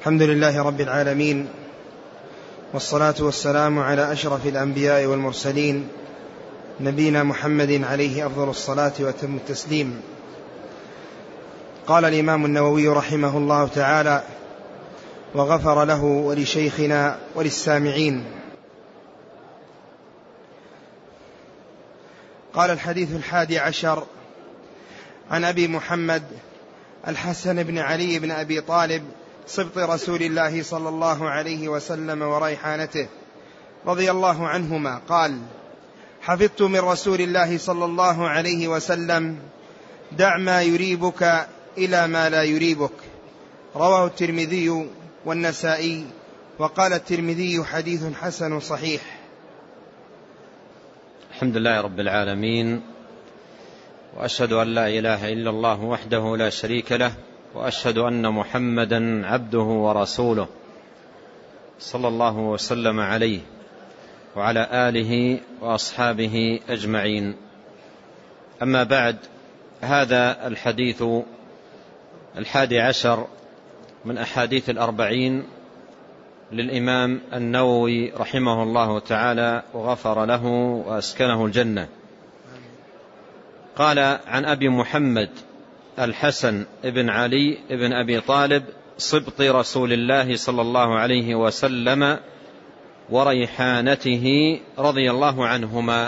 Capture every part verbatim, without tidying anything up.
الحمد لله رب العالمين، والصلاة والسلام على أشرف الأنبياء والمرسلين، نبينا محمد عليه أفضل الصلاة وأتم التسليم. قال الإمام النووي رحمه الله تعالى: وغفر له ولشيخنا وللسامعين. قال: الحديث الحادي عشر عن أبي محمد الحسن بن علي بن أبي طالب سبط رسول الله صلى الله عليه وسلم وريحانته رضي الله عنهما قال: حفظت من رسول الله صلى الله عليه وسلم: دع ما يريبك إلى ما لا يريبك. رواه الترمذي والنسائي، وقال الترمذي: حديث حسن صحيح. الحمد لله رب العالمين، وأشهد أن لا إله إلا الله وحده لا شريك له، وأشهد أن محمدا عبده ورسوله صلى الله وسلم عليه وعلى آله وأصحابه أجمعين. أما بعد، هذا الحديث الحادي عشر من أحاديث الأربعين للإمام النووي رحمه الله تعالى وغفر له وأسكنه الجنة. قال: عن أبي محمد الحسن بن علي بن أبي طالب سبط رسول الله صلى الله عليه وسلم وريحانته رضي الله عنهما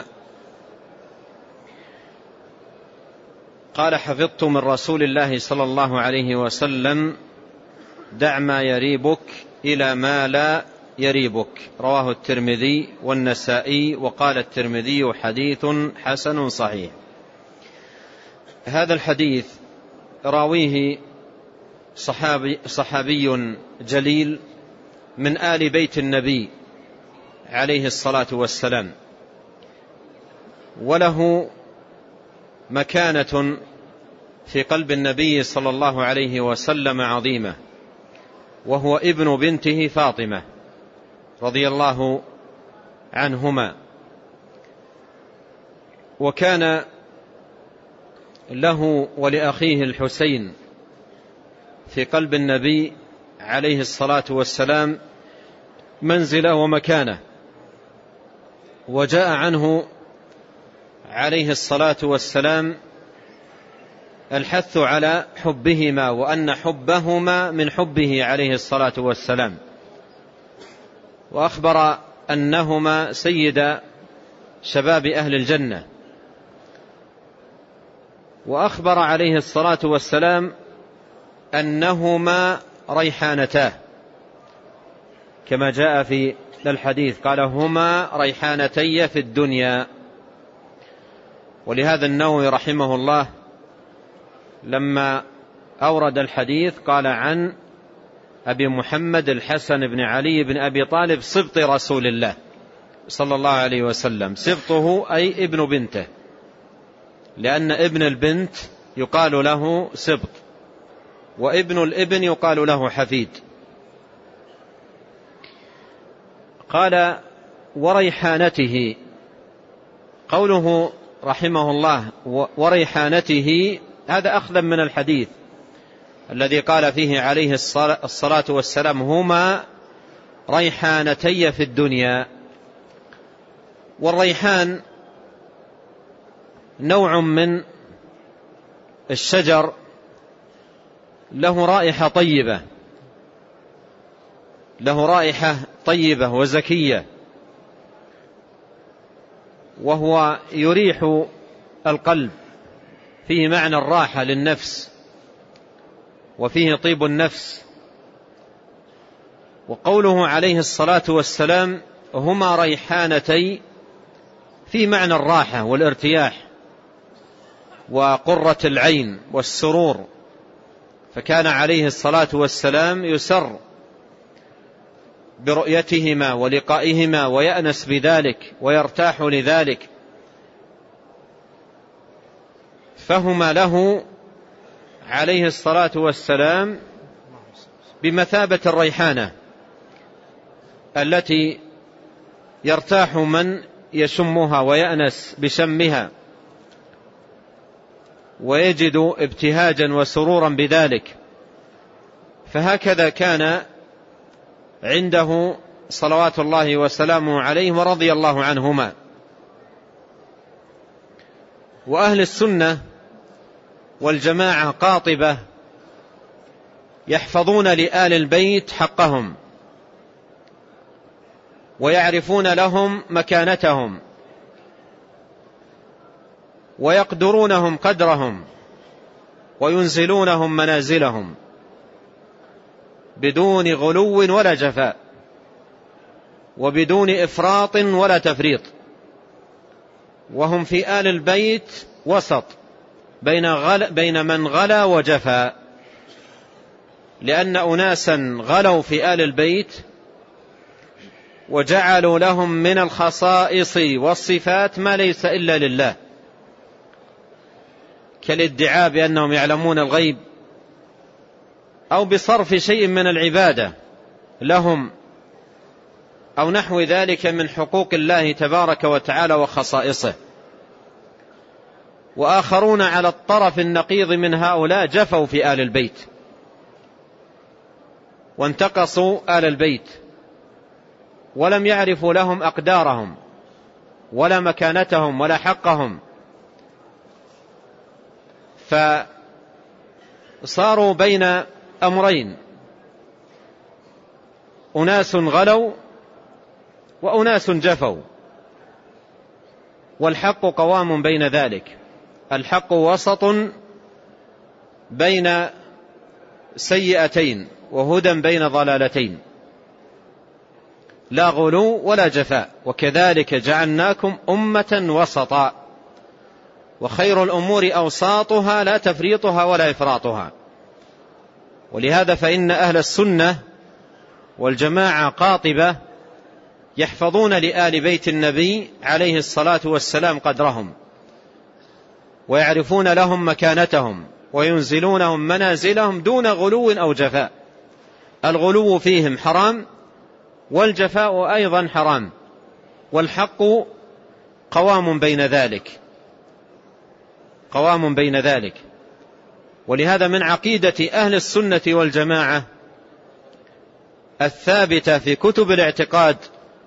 قال: حفظت من رسول الله صلى الله عليه وسلم: دع ما يريبك إلى ما لا يريبك. رواه الترمذي والنسائي، وقال الترمذي: حديث حسن صحيح. هذا الحديث راويه صحابي, صحابي جليل من آل بيت النبي عليه الصلاة والسلام، وله مكانة في قلب النبي صلى الله عليه وسلم عظيمة، وهو ابن بنته فاطمة رضي الله عنهما. وكان له ولأخيه الحسين في قلب النبي عليه الصلاة والسلام منزلة ومكانة، وجاء عنه عليه الصلاة والسلام الحث على حبهما، وأن حبهما من حبه عليه الصلاة والسلام، وأخبر أنهما سيد شباب أهل الجنة، وأخبر عليه الصلاة والسلام أنهما ريحانتاه كما جاء في الحديث، قال: هما ريحانتي في الدنيا. ولهذا النووي رحمه الله لما أورد الحديث قال: عن أبي محمد الحسن بن علي بن أبي طالب سبط رسول الله صلى الله عليه وسلم. سبطه أي ابن بنته، لأن ابن البنت يقال له سبط، وابن الابن يقال له حفيد. قال: وريحانته. قوله رحمه الله وريحانته هذا أخذا من الحديث الذي قال فيه عليه الصلاة والسلام: هما ريحانتي في الدنيا. والريحان نوع من الشجر له رائحة طيبة له رائحة طيبة وزكية، وهو يريح القلب، فيه معنى الراحة للنفس، وفيه طيب النفس. وقوله عليه الصلاة والسلام: هما ريحانتي، في معنى الراحة والارتياح وقرة العين والسرور، فكان عليه الصلاة والسلام يسر برؤيتهما ولقائهما ويأنس بذلك ويرتاح لذلك، فهما له عليه الصلاة والسلام بمثابة الريحانة التي يرتاح من يشمها ويأنس بشمها ويجد ابتهاجا وسرورا بذلك. فهكذا كان عنده صلوات الله وسلامه عليه ورضي الله عنهما. وأهل السنة والجماعة قاطبة يحفظون لآل البيت حقهم ويعرفون لهم مكانتهم ويقدرونهم قدرهم وينزلونهم منازلهم بدون غلو ولا جفاء وبدون إفراط ولا تفريط. وهم في آل البيت وسط بين, غل بين من غلا وجفا، لأن أناسا غلوا في آل البيت وجعلوا لهم من الخصائص والصفات ما ليس إلا لله، كالادعاء بأنهم يعلمون الغيب، أو بصرف شيء من العبادة لهم، أو نحو ذلك من حقوق الله تبارك وتعالى وخصائصه. وآخرون على الطرف النقيض من هؤلاء جفوا في آل البيت وانتقصوا آل البيت ولم يعرفوا لهم أقدارهم ولا مكانتهم ولا حقهم، فصاروا بين أمرين: أناس غلوا وأناس جفوا، والحق قوام بين ذلك. الحق وسط بين سيئتين وهدى بين ضلالتين، لا غلو ولا جفاء. وكذلك جعلناكم أمة وسطا وخير الأمور أوساطها لا تفريطها ولا إفراطها. ولهذا فإن أهل السنة والجماعة قاطبة يحفظون لآل بيت النبي عليه الصلاة والسلام قدرهم ويعرفون لهم مكانتهم وينزلونهم منازلهم دون غلو أو جفاء. الغلو فيهم حرام والجفاء أيضا حرام، والحق قوام بين ذلك قوام بين ذلك. ولهذا من عقيدة أهل السنة والجماعة الثابتة في كتب الاعتقاد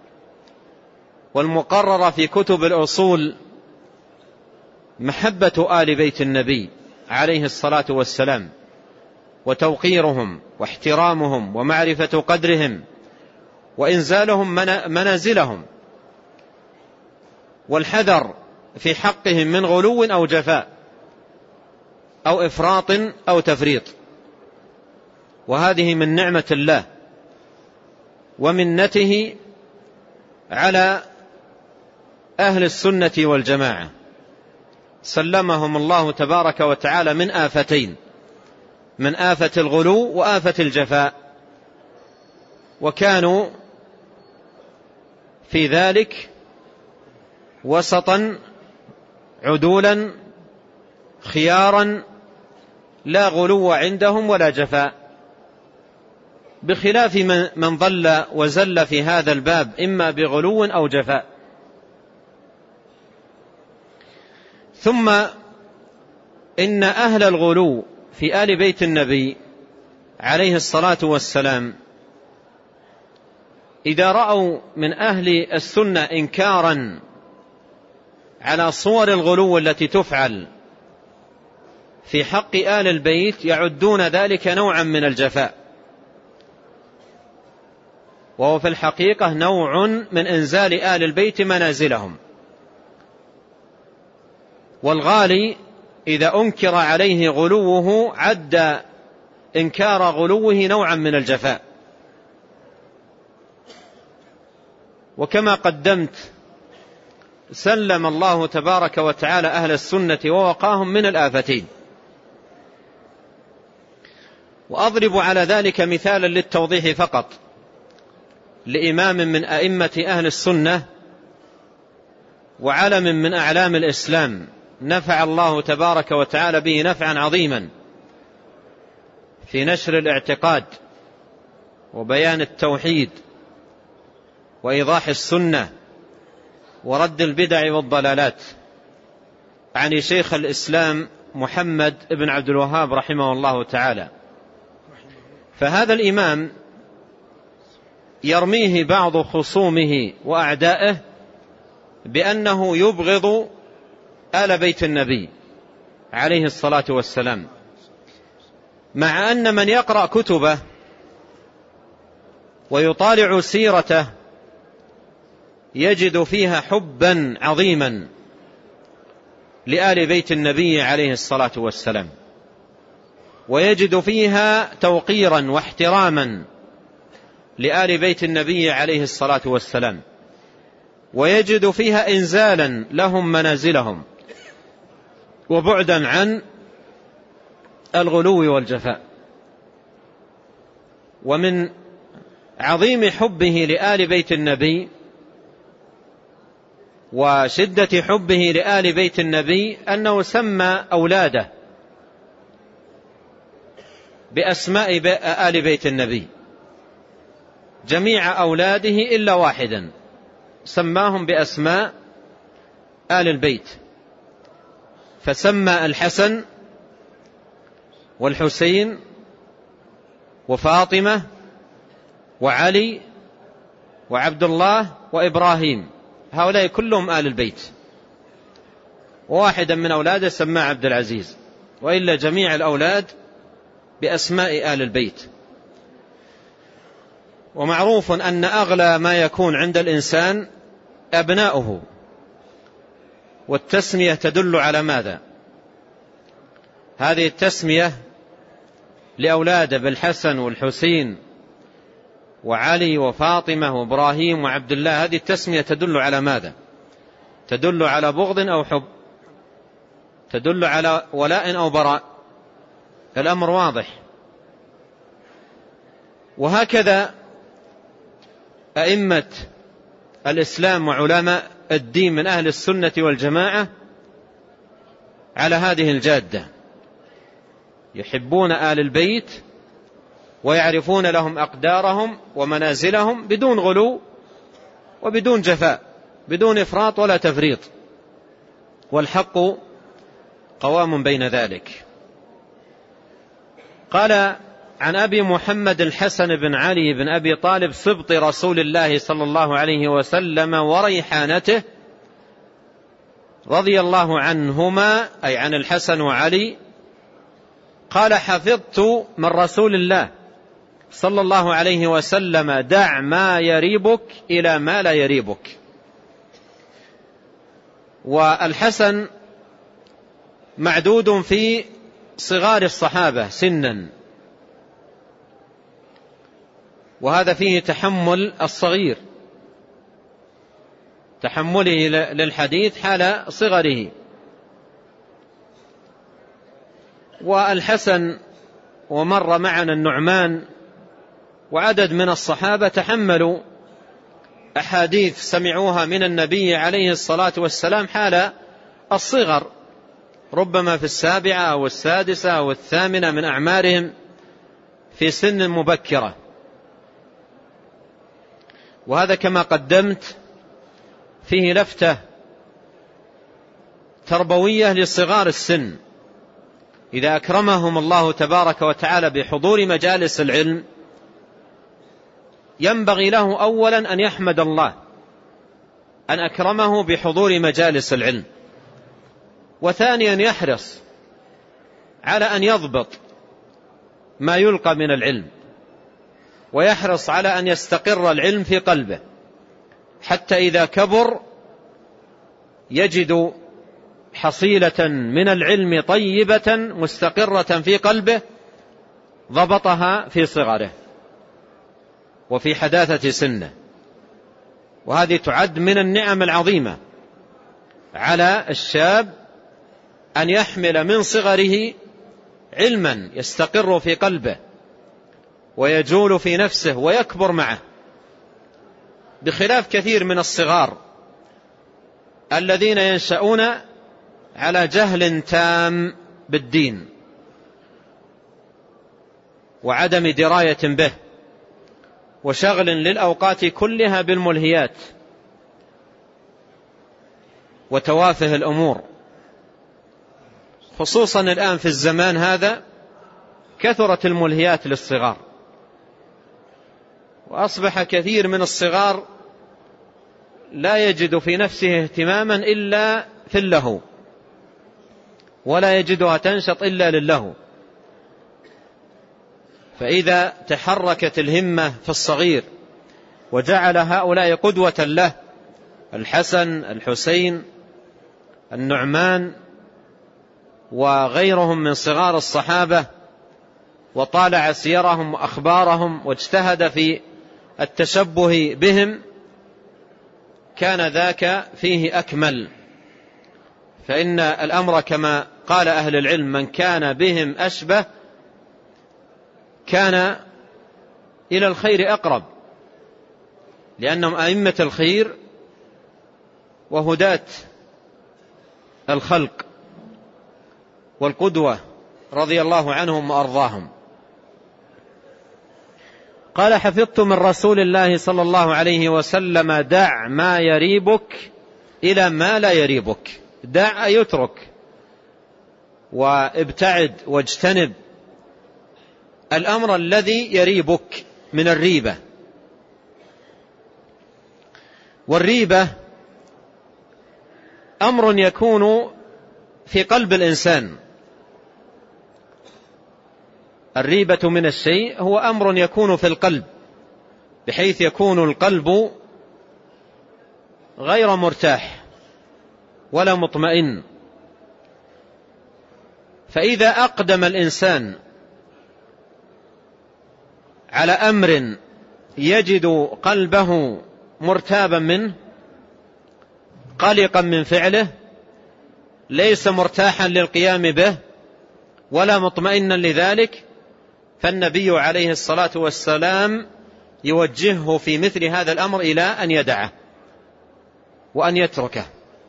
والمقررة في كتب الأصول محبة آل بيت النبي عليه الصلاة والسلام، وتوقيرهم واحترامهم ومعرفة قدرهم وإنزالهم منازلهم، والحذر في حقهم من غلو أو جفاء أو إفراط أو تفريط. وهذه من نعمة الله ومنته على أهل السنة والجماعة، سلمهم الله تبارك وتعالى من آفتين: من آفة الغلو وآفة الجفاء، وكانوا في ذلك وسطا عدولا خيارا، لا غلو عندهم ولا جفاء، بخلاف من ضل وزل في هذا الباب إما بغلو أو جفاء. ثم إن أهل الغلو في آل بيت النبي عليه الصلاة والسلام إذا رأوا من أهل السنة إنكارا على صور الغلو التي تفعل في حق آل البيت يعدون ذلك نوعا من الجفاء، وهو في الحقيقة نوع من إنزال آل البيت منازلهم. والغالي إذا أنكر عليه غلوه عد إنكار غلوه نوعا من الجفاء. وكما قدمت سلم الله تبارك وتعالى أهل السنة ووقاهم من الآفتين. وأضرب على ذلك مثالا للتوضيح فقط لإمام من أئمة أهل السنة وعلم من أعلام الإسلام نفع الله تبارك وتعالى به نفعا عظيما في نشر الاعتقاد وبيان التوحيد وإيضاح السنة ورد البدع والضلالات، عن شيخ الإسلام محمد بن عبد الوهاب رحمه الله تعالى. فهذا الإمام يرميه بعض خصومه وأعدائه بأنه يبغض آل بيت النبي عليه الصلاة والسلام، مع أن من يقرأ كتبه ويطالع سيرته يجد فيها حبا عظيما لآل بيت النبي عليه الصلاة والسلام، ويجد فيها توقيرا واحتراما لآل بيت النبي عليه الصلاة والسلام، ويجد فيها إنزالا لهم منازلهم وبعدا عن الغلو والجفاء. ومن عظيم حبه لآل بيت النبي وشدة حبه لآل بيت النبي أنه سمى أولاده بأسماء آل بيت النبي، جميع أولاده إلا واحدا سماهم بأسماء آل البيت، فسمى الحسن والحسين وفاطمة وعلي وعبد الله وإبراهيم، هؤلاء كلهم آل البيت، وواحدا من أولاده سماه عبد العزيز، وإلا جميع الأولاد بأسماء آل البيت. ومعروف أن أغلى ما يكون عند الإنسان أبناؤه، والتسمية تدل على ماذا؟ هذه التسمية لأولاده بالحسن والحسين وعلي وفاطمة وإبراهيم وعبد الله، هذه التسمية تدل على ماذا؟ تدل على بغض أو حب؟ تدل على ولاء أو براء؟ الأمر واضح. وهكذا أئمة الإسلام وعلماء الدين من أهل السنة والجماعة على هذه الجادة، يحبون آل البيت ويعرفون لهم أقدارهم ومنازلهم بدون غلو وبدون جفاء، بدون إفراط ولا تفريط، والحق قوام بين ذلك. قال عن أبي محمد الحسن بن علي بن أبي طالب سبط رسول الله صلى الله عليه وسلم وريحانته رضي الله عنهما، أي عن الحسن وعلي، قال حفظت من رسول الله صلى الله عليه وسلم دع ما يريبك إلى ما لا يريبك. والحسن معدود في صغار الصحابة سنا، وهذا فيه تحمل الصغير، تحمله للحديث حال صغره. والحسن ومر معنا النعمان وعدد من الصحابة تحملوا أحاديث سمعوها من النبي عليه الصلاة والسلام حال الصغر، ربما في السابعة أو السادسة أو الثامنة من أعمارهم، في سن مبكرة. وهذا كما قدمت فيه لفتة تربوية لصغار السن، إذا أكرمهم الله تبارك وتعالى بحضور مجالس العلم ينبغي له أولا أن يحمد الله أن أكرمه بحضور مجالس العلم، وثانيا يحرص على أن يضبط ما يلقى من العلم، ويحرص على أن يستقر العلم في قلبه، حتى إذا كبر يجد حصيلة من العلم طيبة مستقرة في قلبه ضبطها في صغره وفي حداثة سنه. وهذه تعد من النعم العظيمة على الشاب أن يحمل من صغره علما يستقر في قلبه ويجول في نفسه ويكبر معه، بخلاف كثير من الصغار الذين ينشأون على جهل تام بالدين وعدم دراية به وشغل للأوقات كلها بالملهيات وتوافه الأمور، خصوصا الآن في الزمان هذا كثرت الملهيات للصغار، وأصبح كثير من الصغار لا يجد في نفسه اهتماما إلا في اللهو، ولا يجدها تنشط إلا للهو. فإذا تحركت الهمة في الصغير وجعل هؤلاء قدوة له، الحسن، الحسين، النعمان وغيرهم من صغار الصحابة، وطالع سيرهم وأخبارهم واجتهد في التشبه بهم، كان ذاك فيه أكمل. فإن الأمر كما قال أهل العلم: من كان بهم أشبه كان إلى الخير أقرب، لأنهم أئمة الخير وهداة الخلق والقدوة رضي الله عنهم وأرضاهم. قال: حفظت من رسول الله صلى الله عليه وسلم: دع ما يريبك إلى ما لا يريبك. دع يترك، وابتعد واجتنب الأمر الذي يريبك من الريبة. والريبة أمر يكون في قلب الإنسان. الريبة من الشيء هو أمر يكون في القلب، بحيث يكون القلب غير مرتاح ولا مطمئن. فإذا أقدم الإنسان على أمر يجد قلبه مرتابا منه، قلقا من فعله، ليس مرتاحا للقيام به ولا مطمئنا لذلك، فالنبي عليه الصلاة والسلام يوجهه في مثل هذا الأمر إلى أن يدعه وأن يتركه.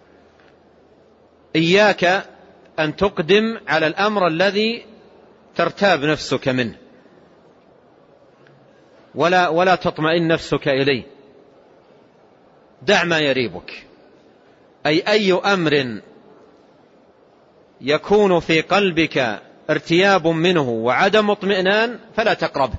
إياك أن تقدم على الأمر الذي ترتاب نفسك منه ولا, ولا تطمئن نفسك إليه. دع ما يريبك، أي أي أمر يكون في قلبك ارتياب منه وعدم اطمئنان فلا تقربه.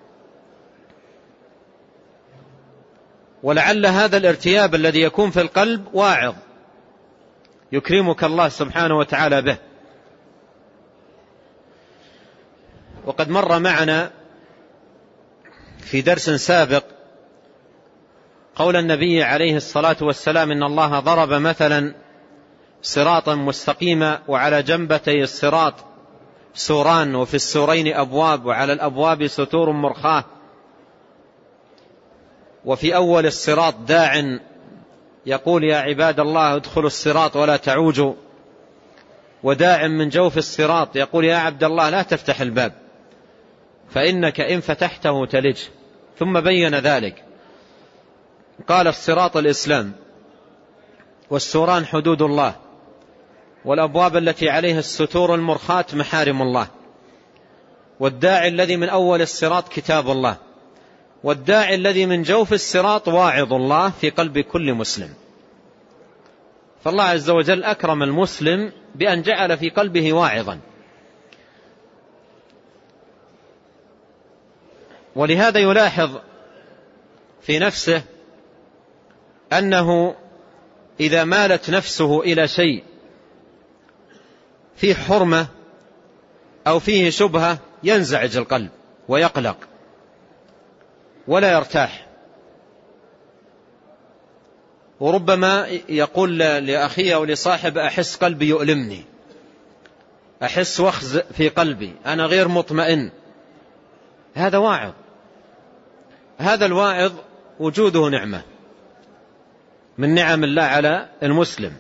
ولعل هذا الارتياب الذي يكون في القلب واعظ يكرمك الله سبحانه وتعالى به. وقد مر معنا في درس سابق قول النبي عليه الصلاة والسلام: إن الله ضرب مثلا صراطا مستقيما، وعلى جنبتي الصراط سوران، وفي السورين أبواب، وعلى الأبواب ستور مرخاة، وفي أول الصراط داع يقول: يا عباد الله ادخلوا الصراط ولا تعوجوا، وداع من جوف الصراط يقول: يا عبد الله لا تفتح الباب فإنك إن فتحته تلج. ثم بين ذلك، قال: الصراط الإسلام، والسوران حدود الله، والأبواب التي عليها الستور المرخاة محارم الله، والداعي الذي من أول الصراط كتاب الله، والداعي الذي من جوف الصراط واعظ الله في قلب كل مسلم. فالله عز وجل أكرم المسلم بأن جعل في قلبه واعظا. ولهذا يلاحظ في نفسه أنه إذا مالت نفسه إلى شيء فيه حرمة أو فيه شبهة ينزعج القلب ويقلق ولا يرتاح. وربما يقول لأخيه أو لصاحب: أحس قلبي يؤلمني، أحس وخز في قلبي، أنا غير مطمئن. هذا واعظ، هذا الواعظ وجوده نعمة من نعم الله على المسلم.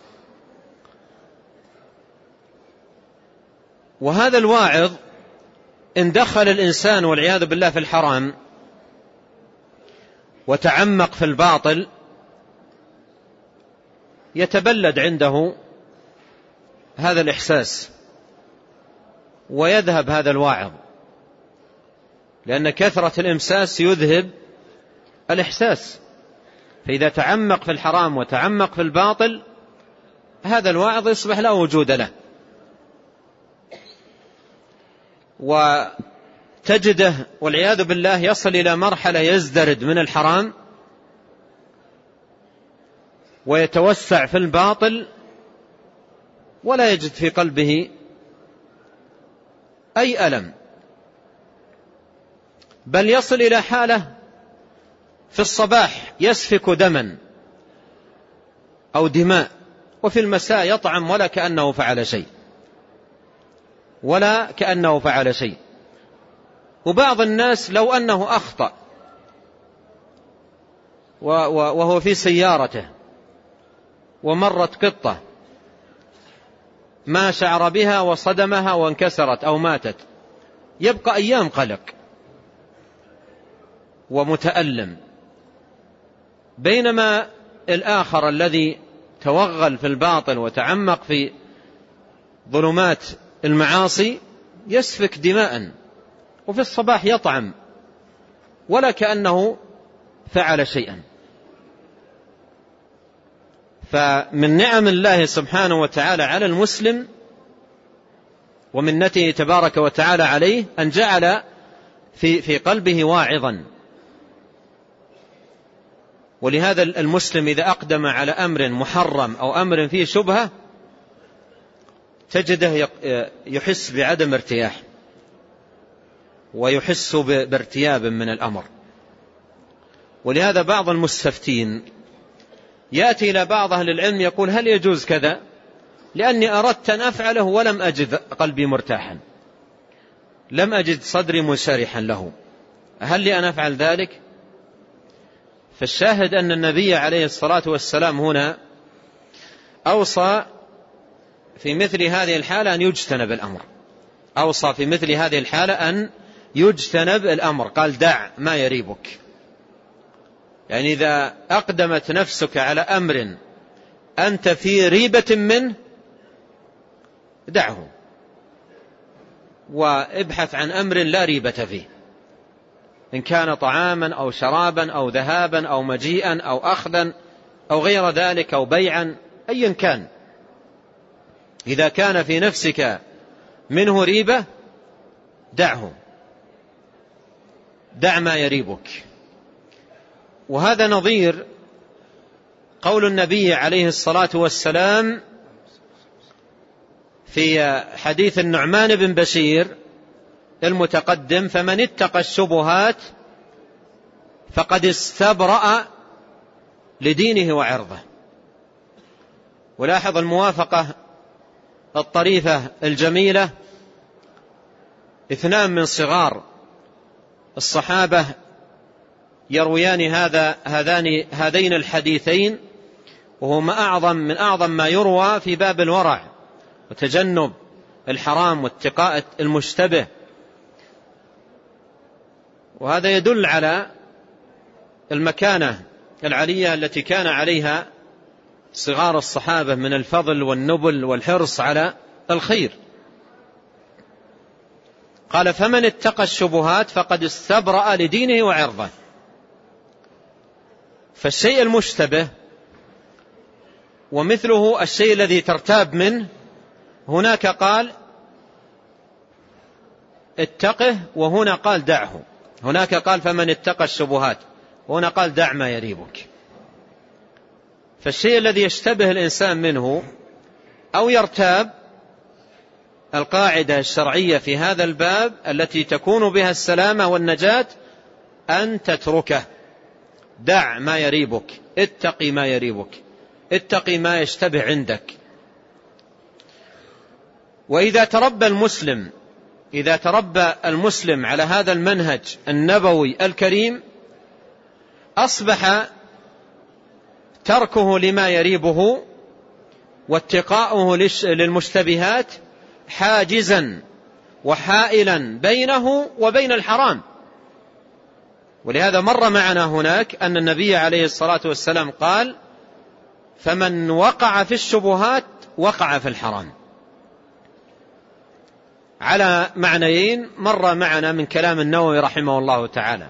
وهذا الواعظ إن دخل الإنسان والعياذ بالله في الحرام وتعمق في الباطل يتبلد عنده هذا الإحساس ويذهب هذا الواعظ، لأن كثرة الإمساس يذهب الإحساس. فإذا تعمق في الحرام وتعمق في الباطل هذا الواعظ يصبح لا وجود له. تجده والعياذ بالله يصل إلى مرحلة يزدرد من الحرام ويتوسع في الباطل ولا يجد في قلبه أي ألم، بل يصل إلى حالة في الصباح يسفك دما أو دماء، وفي المساء يطعم ولا كأنه فعل شيء ولا كأنه فعل شيء. وبعض الناس لو أنه أخطأ وهو في سيارته ومرت قطة ما شعر بها وصدمها وانكسرت أو ماتت، يبقى أيام قلق ومتألم، بينما الآخر الذي توغل في الباطل وتعمق في ظلمات المعاصي يسفك دماء وفي الصباح يطعم ولا كأنه فعل شيئا. فمن نعم الله سبحانه وتعالى على المسلم ومنته تبارك وتعالى عليه أن جعل في في قلبه واعظا. ولهذا المسلم إذا أقدم على أمر محرم أو أمر فيه شبهة تجده يحس بعدم ارتياح ويحس بارتياب من الأمر. ولهذا بعض المستفتين يأتي إلى بعض أهل العلم يقول: هل يجوز كذا؟ لأني أردت أن أفعله ولم أجد قلبي مرتاحا، لم أجد صدري منشرحا له، هل لي أن أفعل ذلك؟ فالشاهد أن النبي عليه الصلاة والسلام هنا أوصى في مثل هذه الحالة أن يجتنب الأمر، أوصى في مثل هذه الحالة أن يجتنب الأمر، قال: دع ما يريبك. يعني إذا أقدمت نفسك على أمر أنت في ريبة منه دعه وابحث عن أمر لا ريبة فيه، إن كان طعاما أو شرابا أو ذهابا أو مجيئا أو أخذا أو غير ذلك أو بيعا، أيا كان، إذا كان في نفسك منه ريبة دعه، دع ما يريبك. وهذا نظير قول النبي عليه الصلاة والسلام في حديث النعمان بن بشير المتقدم: فمن اتقى الشبهات فقد استبرأ لدينه وعرضه. ولاحظ الموافقة الطريفة الجميلة، اثنان من صغار الصحابة يرويان هذا هذان هذين الحديثين، وهو ما أعظم من أعظم ما يروى في باب الورع وتجنب الحرام واتقاء المشتبه. وهذا يدل على المكانة العلية التي كان عليها صغار الصحابة من الفضل والنبل والحرص على الخير. قال: فمن اتقى الشبهات فقد استبرأ لدينه وعرضه. فالشيء المشتبه ومثله الشيء الذي ترتاب منه، هناك قال اتقه وهنا قال دعه، هناك قال فمن اتقى الشبهات وهنا قال دع ما يريبك. فالشيء الذي يشتبه الإنسان منه أو يرتاب، القاعدة الشرعية في هذا الباب التي تكون بها السلامة والنجاة أن تتركه، دع ما يريبك، اتقي ما يريبك، اتقي ما يشتبه عندك. وإذا تربى المسلم إذا تربى المسلم على هذا المنهج النبوي الكريم، أصبح تركه لما يريبه واتقاؤه للمشتبهات حاجزا وحائلا بينه وبين الحرام. ولهذا مر معنا هناك أن النبي عليه الصلاة والسلام قال: فمن وقع في الشبهات وقع في الحرام، على معنيين مر معنا من كلام النووي رحمه الله تعالى.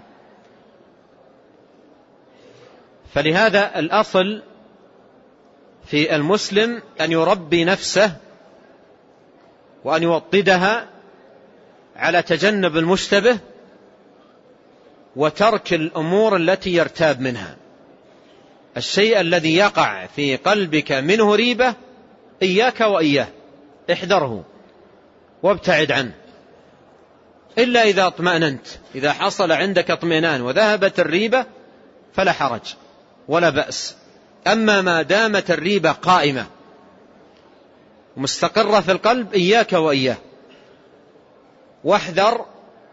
فلهذا الأصل في المسلم أن يربي نفسه وأن يوطدها على تجنب المشتبه وترك الأمور التي يرتاب منها. الشيء الذي يقع في قلبك منه ريبة إياك وإياه، احذره وابتعد عنه، إلا إذا اطمأننت. إذا حصل عندك اطمئنان وذهبت الريبة فلا حرج ولا بأس. أما ما دامت الريبة قائمة مستقرة في القلب إياك وإياه. واحذر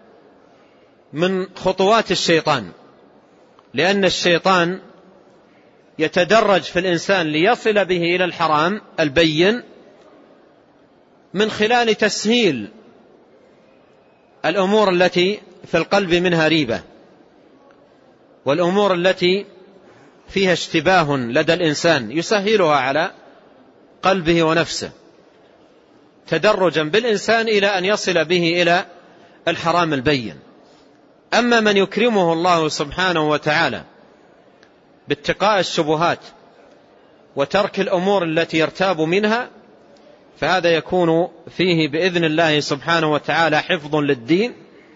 من خطوات الشيطان، لأن الشيطان يتدرج في الإنسان ليصل به إلى الحرام البين من خلال تسهيل الأمور التي في القلب منها ريبة، والأمور التي فيها اشتباه لدى الإنسان يسهلها على قلبه ونفسه تدرجا بالإنسان إلى أن يصل به إلى الحرام البين. أما من يكرمه الله سبحانه وتعالى باتقاء الشبهات وترك الأمور التي يرتاب منها فهذا يكون فيه بإذن الله سبحانه وتعالى حفظ للدين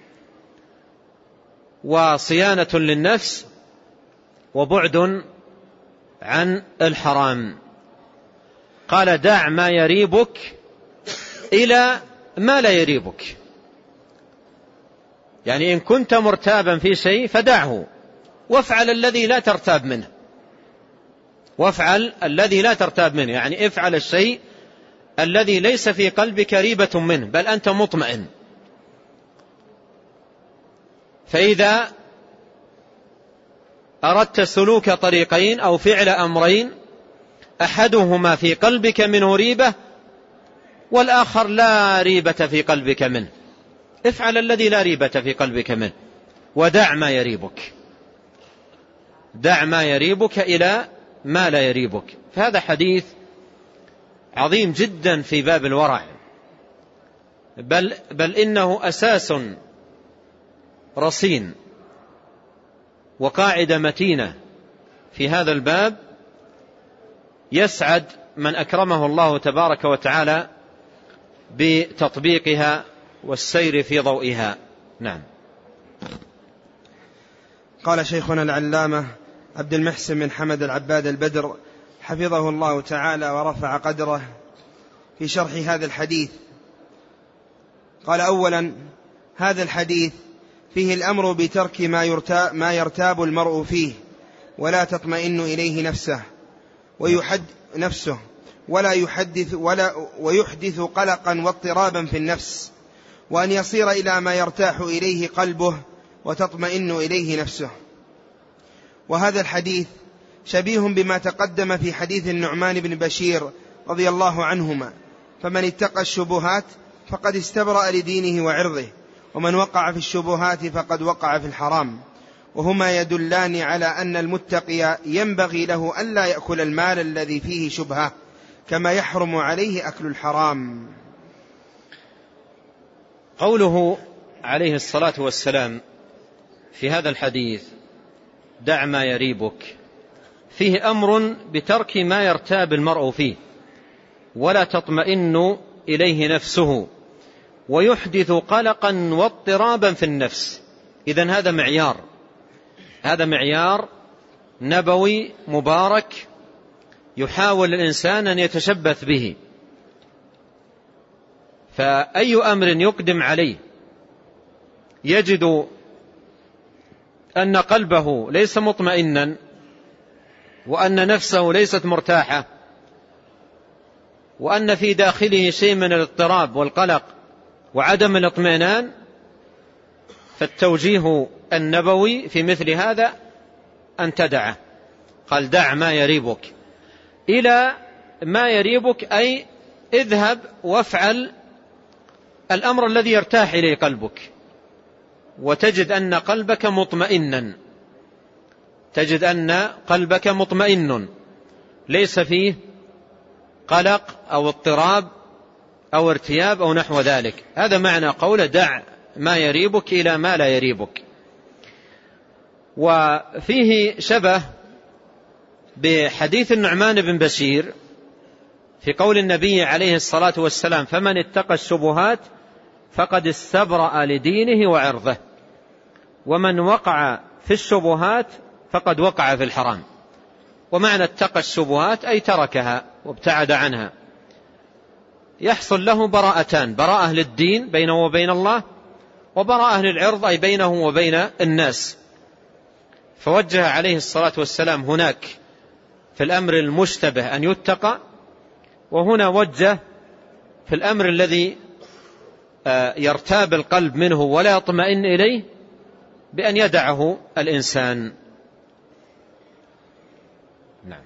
وصيانة للنفس وبعد عن الحرام. قال دع ما يريبك إلى ما لا يريبك، يعني إن كنت مرتابا في شيء فدعه وافعل الذي لا ترتاب منه، وافعل الذي لا ترتاب منه، يعني افعل الشيء الذي ليس في قلبك ريبة منه بل أنت مطمئن. فإذا أردت سلوك طريقين أو فعل أمرين أحدهما في قلبك منه ريبة والآخر لا ريبة في قلبك منه، افعل الذي لا ريبة في قلبك منه ودع ما يريبك، دع ما يريبك إلى ما لا يريبك. فهذا حديث عظيم جدا في باب الورع، بل, بل إنه أساس رصين وقاعدة متينة في هذا الباب يسعد من أكرمه الله تبارك وتعالى بتطبيقها والسير في ضوئها. نعم. قال شيخنا العلامة عبد المحسن بن حمد العباد البدر حفظه الله تعالى ورفع قدره في شرح هذا الحديث، قال أولا هذا الحديث فيه الأمر بترك ما يرتاب, ما يرتاب المرء فيه ولا تطمئن إليه نفسه ويحد نفسه ولا يحدث ولا ويحدث قلقا واضطرابا في النفس، وأن يصير إلى ما يرتاح إليه قلبه وتطمئن إليه نفسه. وهذا الحديث شبيه بما تقدم في حديث النعمان بن بشير رضي الله عنهما: فمن اتقى الشبهات فقد استبرأ لدينه وعرضه، ومن وقع في الشبهات فقد وقع في الحرام. وهما يدلان على أن المتقي ينبغي له ألا يأكل المال الذي فيه شبهة كما يحرم عليه أكل الحرام. قوله عليه الصلاة والسلام في هذا الحديث دع ما يريبك فيه أمر بترك ما يرتاب المرء فيه ولا تطمئن إليه نفسه ويحدث قلقا واضطرابا في النفس. إذن هذا معيار، هذا معيار نبوي مبارك يحاول الإنسان أن يتشبث به. فأي أمر يقدم عليه يجد أن قلبه ليس مطمئنا وأن نفسه ليست مرتاحة وأن في داخله شيء من الاضطراب والقلق وعدم الاطمئنان، فالتوجيه النبوي في مثل هذا أن تدعه. قال دع ما يريبك إلى ما يريبك، أي اذهب وافعل الأمر الذي يرتاح إليه قلبك وتجد أن قلبك مطمئنا، تجد أن قلبك مطمئن ليس فيه قلق أو اضطراب أو ارتياب أو نحو ذلك. هذا معنى قول دع ما يريبك إلى ما لا يريبك. وفيه شبه بحديث النعمان بن بشير في قول النبي عليه الصلاة والسلام: فمن اتقى الشبهات فقد استبرأ لدينه وعرضه، ومن وقع في الشبهات فقد وقع في الحرام. ومعنى اتقى الشبهات أي تركها وابتعد عنها، يحصل له براءتان: براءة للدين بينه وبين الله، وبراءة للعرض أي بينه وبين الناس. فوجه عليه الصلاة والسلام هناك في الأمر المشتبه أن يتقى، وهنا وجه في الأمر الذي يرتاب القلب منه ولا يطمئن إليه بأن يدعه الإنسان. نعم.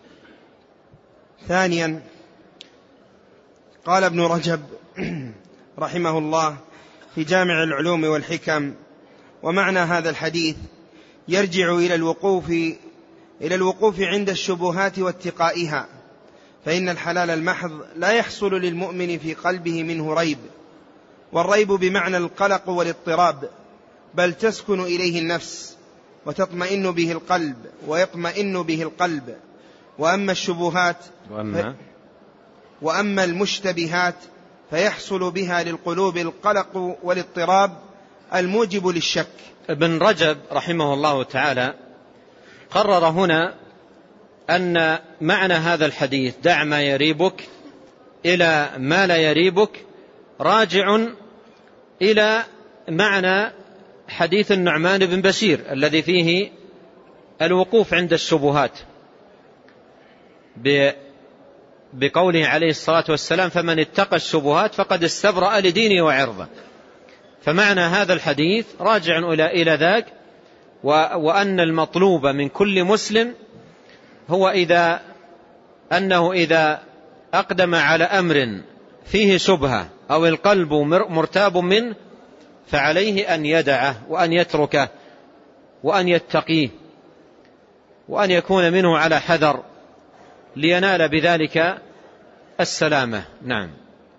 ثانيا، قال ابن رجب رحمه الله في جامع العلوم والحكم: ومعنى هذا الحديث يرجع إلى الوقوف إلى الوقوف عند الشبهات واتقائها، فإن الحلال المحض لا يحصل للمؤمن في قلبه منه ريب، والريب بمعنى القلق والاضطراب، بل تسكن إليه النفس وتطمئن به القلب ويطمئن به القلب. وأما الشبهات وأما, وأما المشتبهات فيحصل بها للقلوب القلق والاضطراب الموجب للشك. ابن رجب رحمه الله تعالى قرر هنا أن معنى هذا الحديث دع ما يريبك إلى ما لا يريبك راجع إلى معنى حديث النعمان بن بشير الذي فيه الوقوف عند الشبهات بقوله عليه الصلاة والسلام: فمن اتقى الشبهات فقد استبرأ لدينه وعرضه. فمعنى هذا الحديث راجع إلى ذاك، وأن المطلوب من كل مسلم هو إذا أنه إذا أقدم على أمر فيه شبهة أو القلب مرتاب منه فعليه أن يدعه وأن يتركه وأن يتقيه وأن يكون منه على حذر لينال بذلك السلامة. نعم.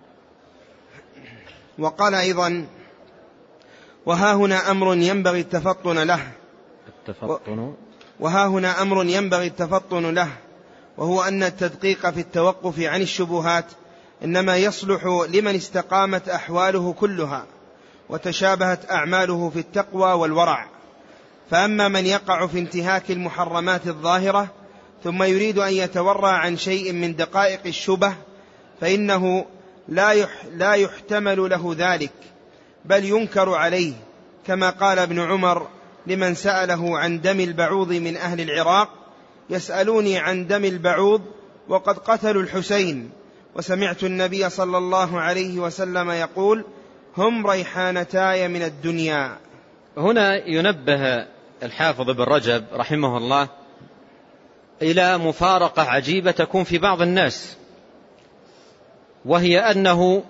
وقال أيضا: وها هنا أمر ينبغي التفطن له التفطن وها هنا أمر ينبغي التفطن له وهو أن التدقيق في التوقف عن الشبهات إنما يصلح لمن استقامت أحواله كلها وتشابهت أعماله في التقوى والورع. فأما من يقع في انتهاك المحرمات الظاهرة ثم يريد أن يتورع عن شيء من دقائق الشبه فإنه لا, يح لا يحتمل له ذلك، بل ينكر عليه، كما قال ابن عمر لمن سأله عن دم البعوض من أهل العراق: يسألوني عن دم البعوض وقد قتلوا الحسين، وسمعت النبي صلى الله عليه وسلم يقول: هم ريحانتاي من الدنيا. هنا ينبه الحافظ ابن رجب رحمه الله إلى مفارقة عجيبة تكون في بعض الناس، وهي أنه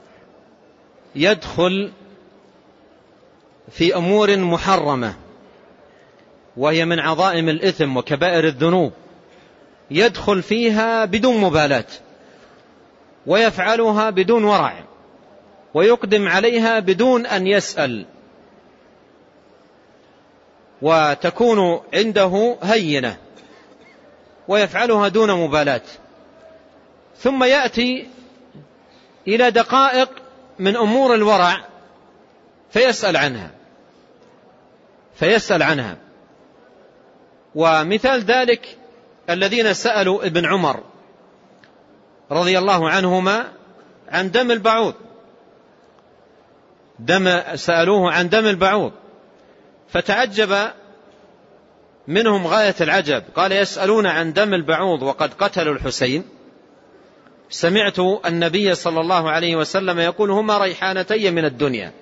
يدخل في أمور محرمة وهي من عظائم الإثم وكبائر الذنوب، يدخل فيها بدون مبالاة ويفعلها بدون ورع ويقدم عليها بدون أن يسأل، وتكون عنده هينة ويفعلها دون مبالاة، ثم يأتي إلى دقائق من أمور الورع فيسأل عنها فيسأل عنها ومثال ذلك الذين سألوا ابن عمر رضي الله عنهما عن دم البعوض، دم سألوه عن دم البعوض فتعجب منهم غاية العجب، قال: يسألون عن دم البعوض وقد قتلوا الحسين؟ سمعت النبي صلى الله عليه وسلم يقول: هما ريحانتي من الدنيا.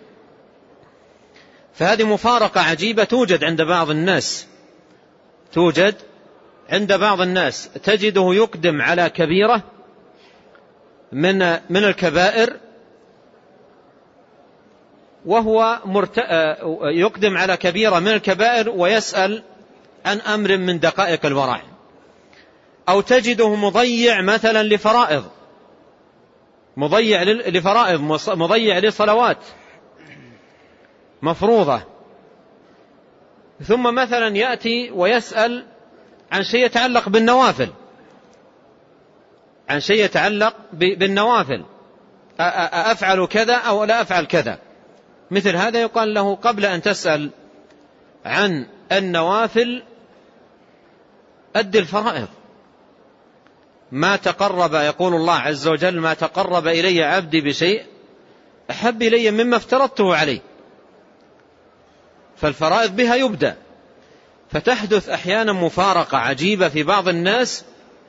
فهذه مفارقة عجيبة توجد عند بعض الناس توجد عند بعض الناس تجده يقدم على كبيرة من من الكبائر، وهو مرت... يقدم على كبيرة من الكبائر ويسأل عن أمر من دقائق الورع، أو تجده مضيع مثلا لفرائض مضيع لفرائض مضيع لصلوات مفروضة، ثم مثلا يأتي ويسأل عن شيء يتعلق بالنوافل عن شيء يتعلق بالنوافل أفعل كذا أو لا أفعل كذا. مثل هذا يقال له قبل أن تسأل عن النوافل أد الفرائض. ما تقرب، يقول الله عز وجل: ما تقرب إلي عبدي بشيء أحب إلي مما افترضته عليه. فالفرائض بها يبدأ. فتحدث أحيانا مفارقة عجيبة في بعض الناس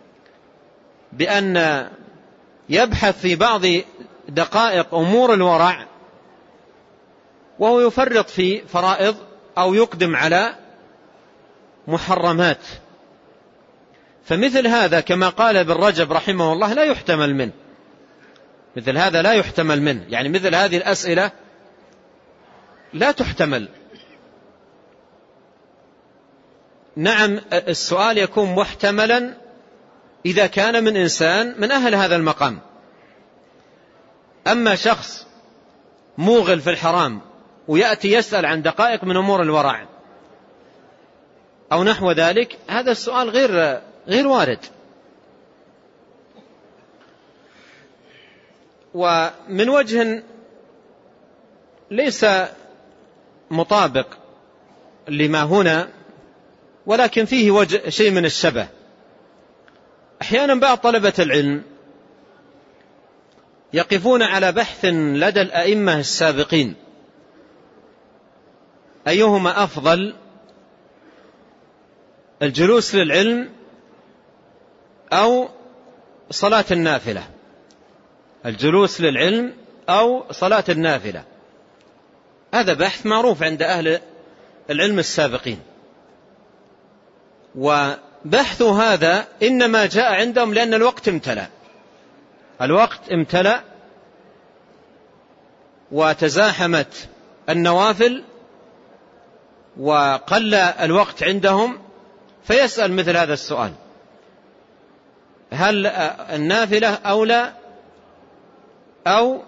بأن يبحث في بعض دقائق أمور الورع وهو يفرط في فرائض أو يقدم على محرمات. فمثل هذا كما قال ابن رجب رحمه الله لا يحتمل منه، مثل هذا لا يحتمل منه، يعني مثل هذه الأسئلة لا تحتمل. نعم السؤال يكون محتملا إذا كان من إنسان من أهل هذا المقام. أما شخص موغل في الحرام ويأتي يسأل عن دقائق من أمور الورع أو نحو ذلك، هذا السؤال غير غير وارد. ومن وجه ليس مطابق لما هنا، ولكن فيه وجه شيء من الشبه. أحيانا بعض طلبة العلم يقفون على بحث لدى الأئمة السابقين أيهما أفضل، الجلوس للعلم أو صلاة النافلة، الجلوس للعلم أو صلاة النافلة. هذا بحث معروف عند أهل العلم السابقين، وبحث هذا إنما جاء عندهم لأن الوقت امتلأ، الوقت امتلأ وتزاحمت النوافل وقل الوقت عندهم، فيسأل مثل هذا السؤال: هل النافلة أولى أو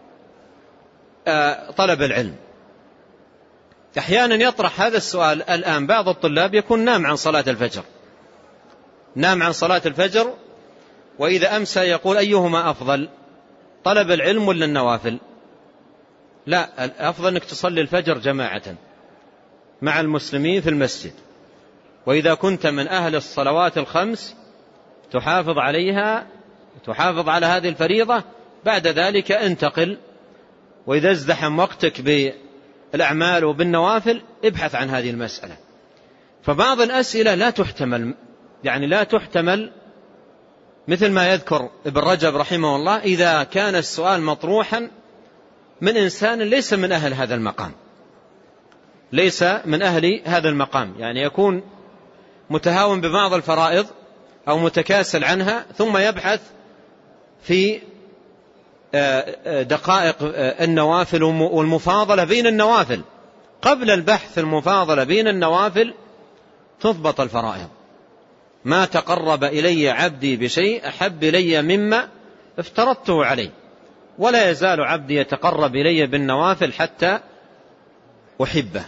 طلب العلم؟ أحيانا يطرح هذا السؤال الآن بعض الطلاب يكون نام عن صلاة الفجر، نام عن صلاة الفجر، وإذا أمسى يقول: أيهما أفضل، طلب العلم ولا النوافل؟ لا، الأفضل أنك تصلي الفجر جماعة مع المسلمين في المسجد، وإذا كنت من أهل الصلوات الخمس تحافظ عليها، تحافظ على هذه الفريضة، بعد ذلك انتقل، وإذا ازدحم وقتك بالأعمال وبالنوافل ابحث عن هذه المسألة. فبعض الأسئلة لا تحتمل، يعني لا تحتمل، مثل ما يذكر ابن رجب رحمه الله: إذا كان السؤال مطروحا من إنسان ليس من أهل هذا المقام، ليس من أهل هذا المقام، يعني يكون متهاون ببعض الفرائض أو متكاسل عنها، ثم يبحث في دقائق النوافل والمفاضلة بين النوافل. قبل البحث المفاضلة بين النوافل تضبط الفرائض. ما تقرب إلي عبدي بشيء أحب إلي مما افترضته عليه، ولا يزال عبدي يتقرب إلي بالنوافل حتى أحبه.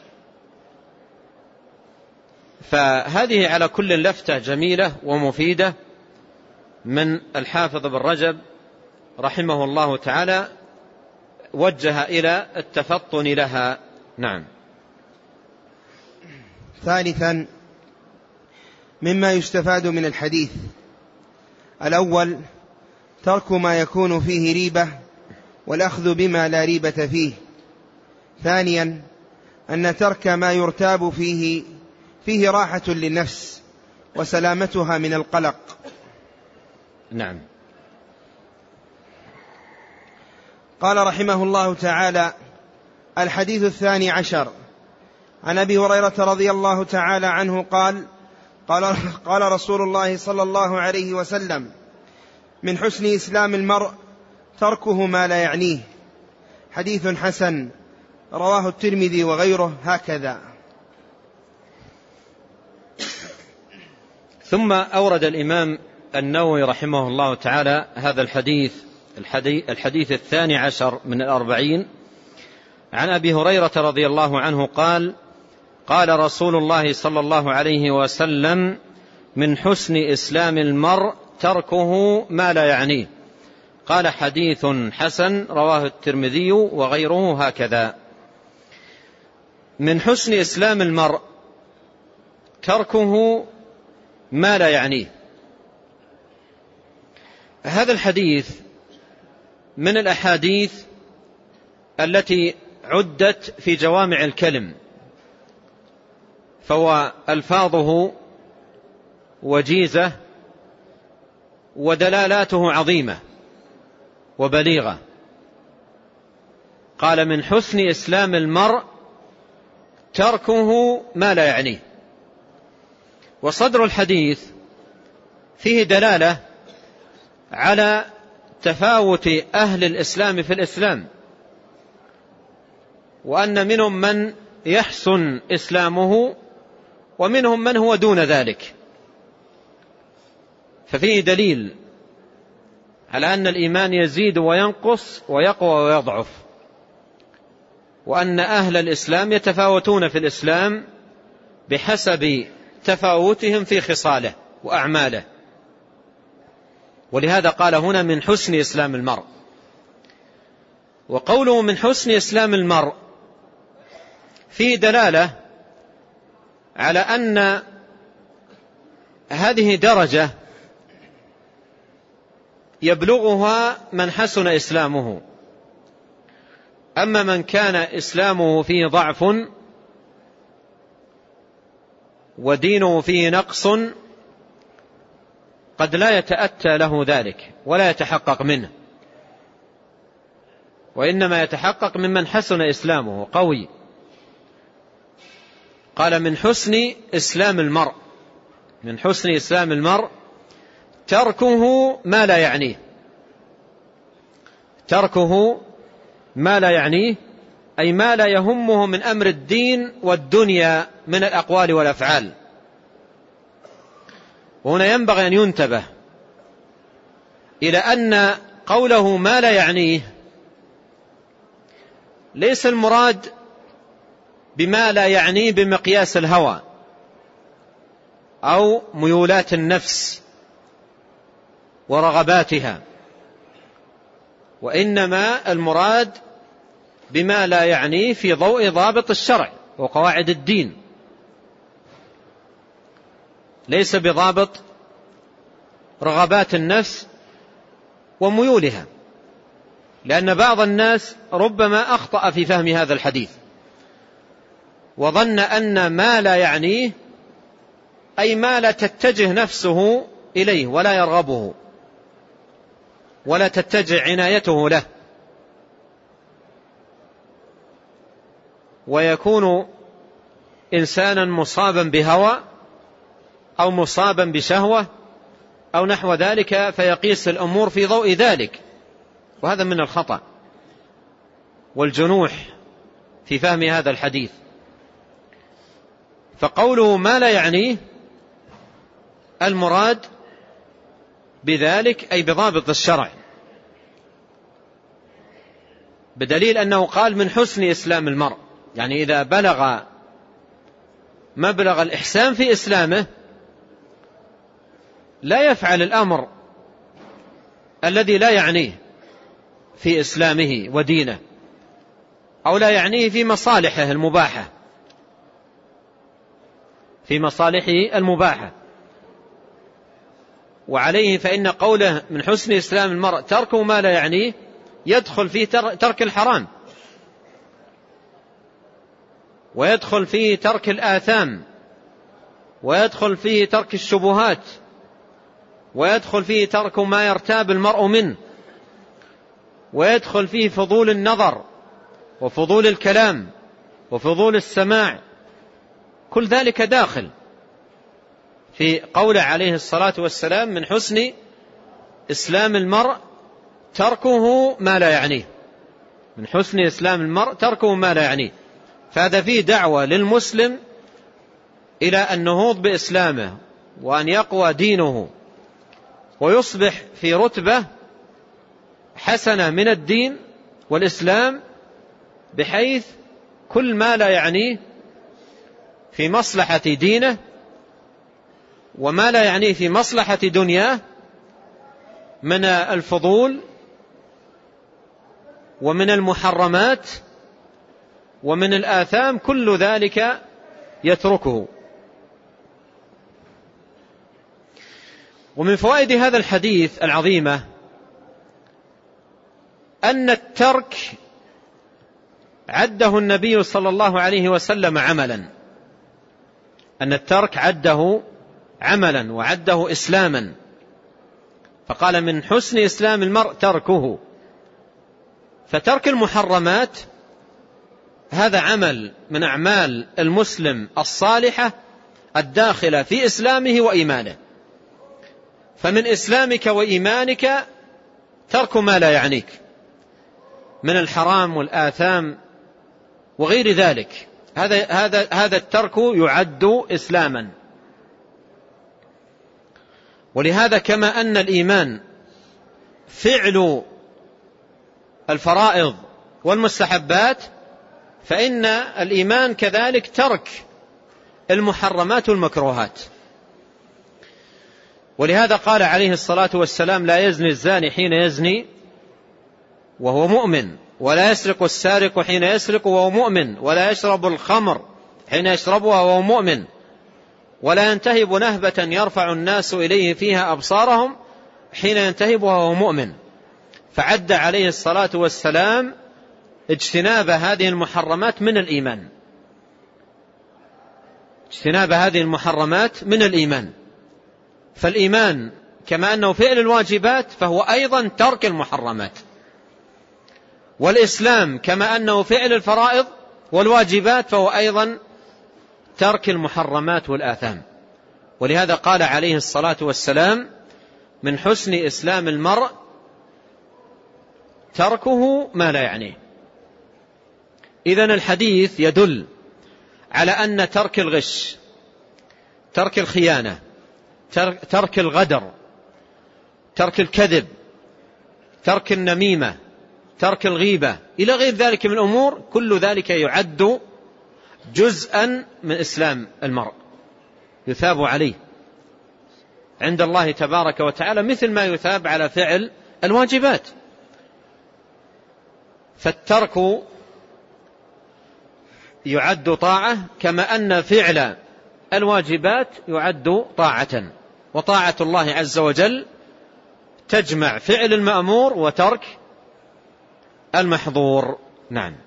فهذه على كل لفتة جميلة ومفيدة من الحافظ ابن رجب رحمه الله تعالى، وجه إلى التفطن لها. نعم. ثالثا مما يستفاد من الحديث: الأول ترك ما يكون فيه ريبة والأخذ بما لا ريبة فيه. ثانيا أن ترك ما يرتاب فيه فيه راحة للنفس وسلامتها من القلق. نعم. قال رحمه الله تعالى: الحديث الثاني عشر عن أبي هريرة رضي الله تعالى عنه قال: قال, قال رسول الله صلى الله عليه وسلم: من حسن إسلام المرء تركه ما لا يعنيه. حديث حسن رواه الترمذي وغيره هكذا. ثم أورد الإمام النووي رحمه الله تعالى هذا الحديث الحديث الثاني عشر من الأربعين عن أبي هريرة رضي الله عنه قال: قال رسول الله صلى الله عليه وسلم: من حسن إسلام المرء تركه ما لا يعنيه. قال حديث حسن رواه الترمذي وغيره هكذا. من حسن إسلام المرء تركه ما لا يعنيه. هذا الحديث من الأحاديث التي عدت في جوامع الكلم، فهو ألفاظه وجيزة ودلالاته عظيمة وبليغة. قال من حسن إسلام المرء تركه ما لا يعنيه. وصدر الحديث فيه دلالة على تفاوت أهل الإسلام في الإسلام، وأن منهم من يحسن إسلامه ومنهم من هو دون ذلك. ففيه دليل على أن الإيمان يزيد وينقص ويقوى ويضعف، وأن أهل الإسلام يتفاوتون في الإسلام بحسب تفاوتهم في خصاله وأعماله. ولهذا قال هنا من حسن إسلام المرء. وقوله من حسن إسلام المرء فيه دلالة على أن هذه درجة يبلغها من حسن إسلامه. أما من كان إسلامه فيه ضعف ودينه فيه نقص قد لا يتأتى له ذلك ولا يتحقق منه، وإنما يتحقق ممن حسن إسلامه قوي. قال من حسن إسلام المرء، من حسن إسلام المرء تركه ما لا يعنيه. تركه ما لا يعنيه أي ما لا يهمه من أمر الدين والدنيا من الأقوال والأفعال. وهنا ينبغي أن ينتبه إلى أن قوله ما لا يعنيه ليس المراد بما لا يعنيه بمقياس الهوى أو ميولات النفس ورغباتها، وإنما المراد بما لا يعنيه في ضوء ضابط الشرع وقواعد الدين، ليس بضابط رغبات النفس وميولها. لأن بعض الناس ربما أخطأ في فهم هذا الحديث وظن أن ما لا يعنيه أي ما لا تتجه نفسه إليه ولا يرغبه ولا تتجه عنايته له، ويكون إنسانا مصابا بهوى أو مصابا بشهوة أو نحو ذلك فيقيس الأمور في ضوء ذلك، وهذا من الخطأ والجنوح في فهم هذا الحديث. فقوله ما لا يعنيه المراد بذلك أي بضابط الشرع، بدليل أنه قال من حسن إسلام المرء، يعني إذا بلغ مبلغ الإحسان في إسلامه لا يفعل الأمر الذي لا يعنيه في إسلامه ودينه أو لا يعنيه في مصالحه المباحة في مصالحه المباحة. وعليه فإن قوله من حسن إسلام المرء تركه ما لا يعنيه يدخل فيه ترك الحرام، ويدخل فيه ترك الآثام، ويدخل فيه ترك الشبهات، ويدخل فيه ترك ما يرتاب المرء منه، ويدخل فيه فضول النظر وفضول الكلام وفضول السماع. كل ذلك داخل في قوله عليه الصلاة والسلام من حسن إسلام المرء تركه ما لا يعنيه. من حسن إسلام المرء تركه ما لا يعنيه. فهذا فيه دعوة للمسلم إلى النهوض بإسلامه وأن يقوى دينه ويصبح في رتبة حسنة من الدين والإسلام، بحيث كل ما لا يعنيه في مصلحة دينه وما لا يعنيه في مصلحة دنياه من الفضول ومن المحرمات ومن الآثام كل ذلك يتركه. ومن فوائد هذا الحديث العظيمة أن الترك عده النبي صلى الله عليه وسلم عملا، أن الترك عده عملا وعده إسلاما، فقال من حسن إسلام المرء تركه. فترك المحرمات هذا عمل من أعمال المسلم الصالحة الداخلة في إسلامه وإيمانه. فمن إسلامك وإيمانك ترك ما لا يعنيك من الحرام والآثام وغير ذلك، هذا هذا هذا الترك يعد إسلاما. ولهذا كما أن الإيمان فعل الفرائض والمستحبات، فإن الإيمان كذلك ترك المحرمات والمكروهات. ولهذا قال عليه الصلاة والسلام: لا يزني الزاني حين يزني وهو مؤمن، ولا يسرق السارق حين يسرق وهو مؤمن، ولا يشرب الخمر حين يشربها وهو مؤمن، ولا ينتهب نهبة يرفع الناس إليه فيها أبصارهم حين ينتهبها وهو مؤمن. فعد عليه الصلاة والسلام اجتناب هذه المحرمات من الإيمان، اجتناب هذه المحرمات من الإيمان. فالإيمان كما أنه فعل الواجبات فهو أيضا ترك المحرمات، والإسلام كما أنه فعل الفرائض والواجبات فهو أيضا ترك المحرمات والآثام. ولهذا قال عليه الصلاة والسلام: من حسن إسلام المرء تركه ما لا يعنيه. إذن الحديث يدل على أن ترك الغش، ترك الخيانة، ترك الغدر، ترك الكذب، ترك النميمة، ترك الغيبة إلى غير ذلك من الأمور، كل ذلك يعد جزءا من إسلام المرء يثاب عليه عند الله تبارك وتعالى مثل ما يثاب على فعل الواجبات. فالترك يعد طاعة كما أن فعل الواجبات يعد طاعة، وطاعة الله عز وجل تجمع فعل المأمور وترك المحظور. نعم.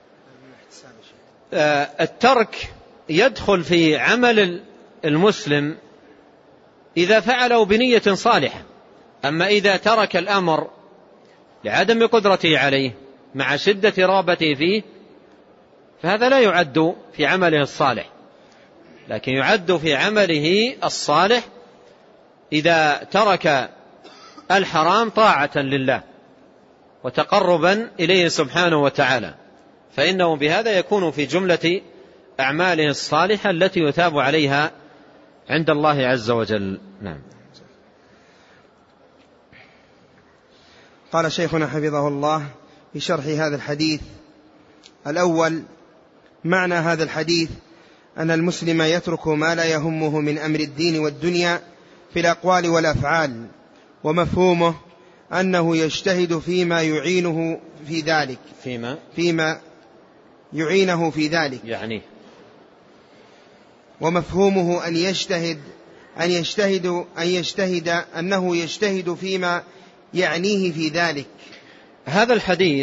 الترك يدخل في عمل المسلم إذا فعله بنية صالحة، أما إذا ترك الأمر لعدم قدرته عليه مع شدة رغبته فيه فهذا لا يعد في عمله الصالح، لكن يعد في عمله الصالح إذا ترك الحرام طاعة لله وتقربا إليه سبحانه وتعالى، فإنه بهذا يكون في جملة أعماله الصالحة التي يثاب عليها عند الله عز وجل. نعم. قال شيخنا حفظه الله في شرح هذا الحديث: الأول، معنى هذا الحديث أن المسلم يترك ما لا يهمه من أمر الدين والدنيا في الأقوال والأفعال، ومفهومه أنه يجتهد فيما يعينه في ذلك فيما, فيما يعينه في ذلك يعني ومفهومه أن يجتهد أن يجتهد أن يجتهد أنه يجتهد فيما يعنيه في ذلك. هذا الحديث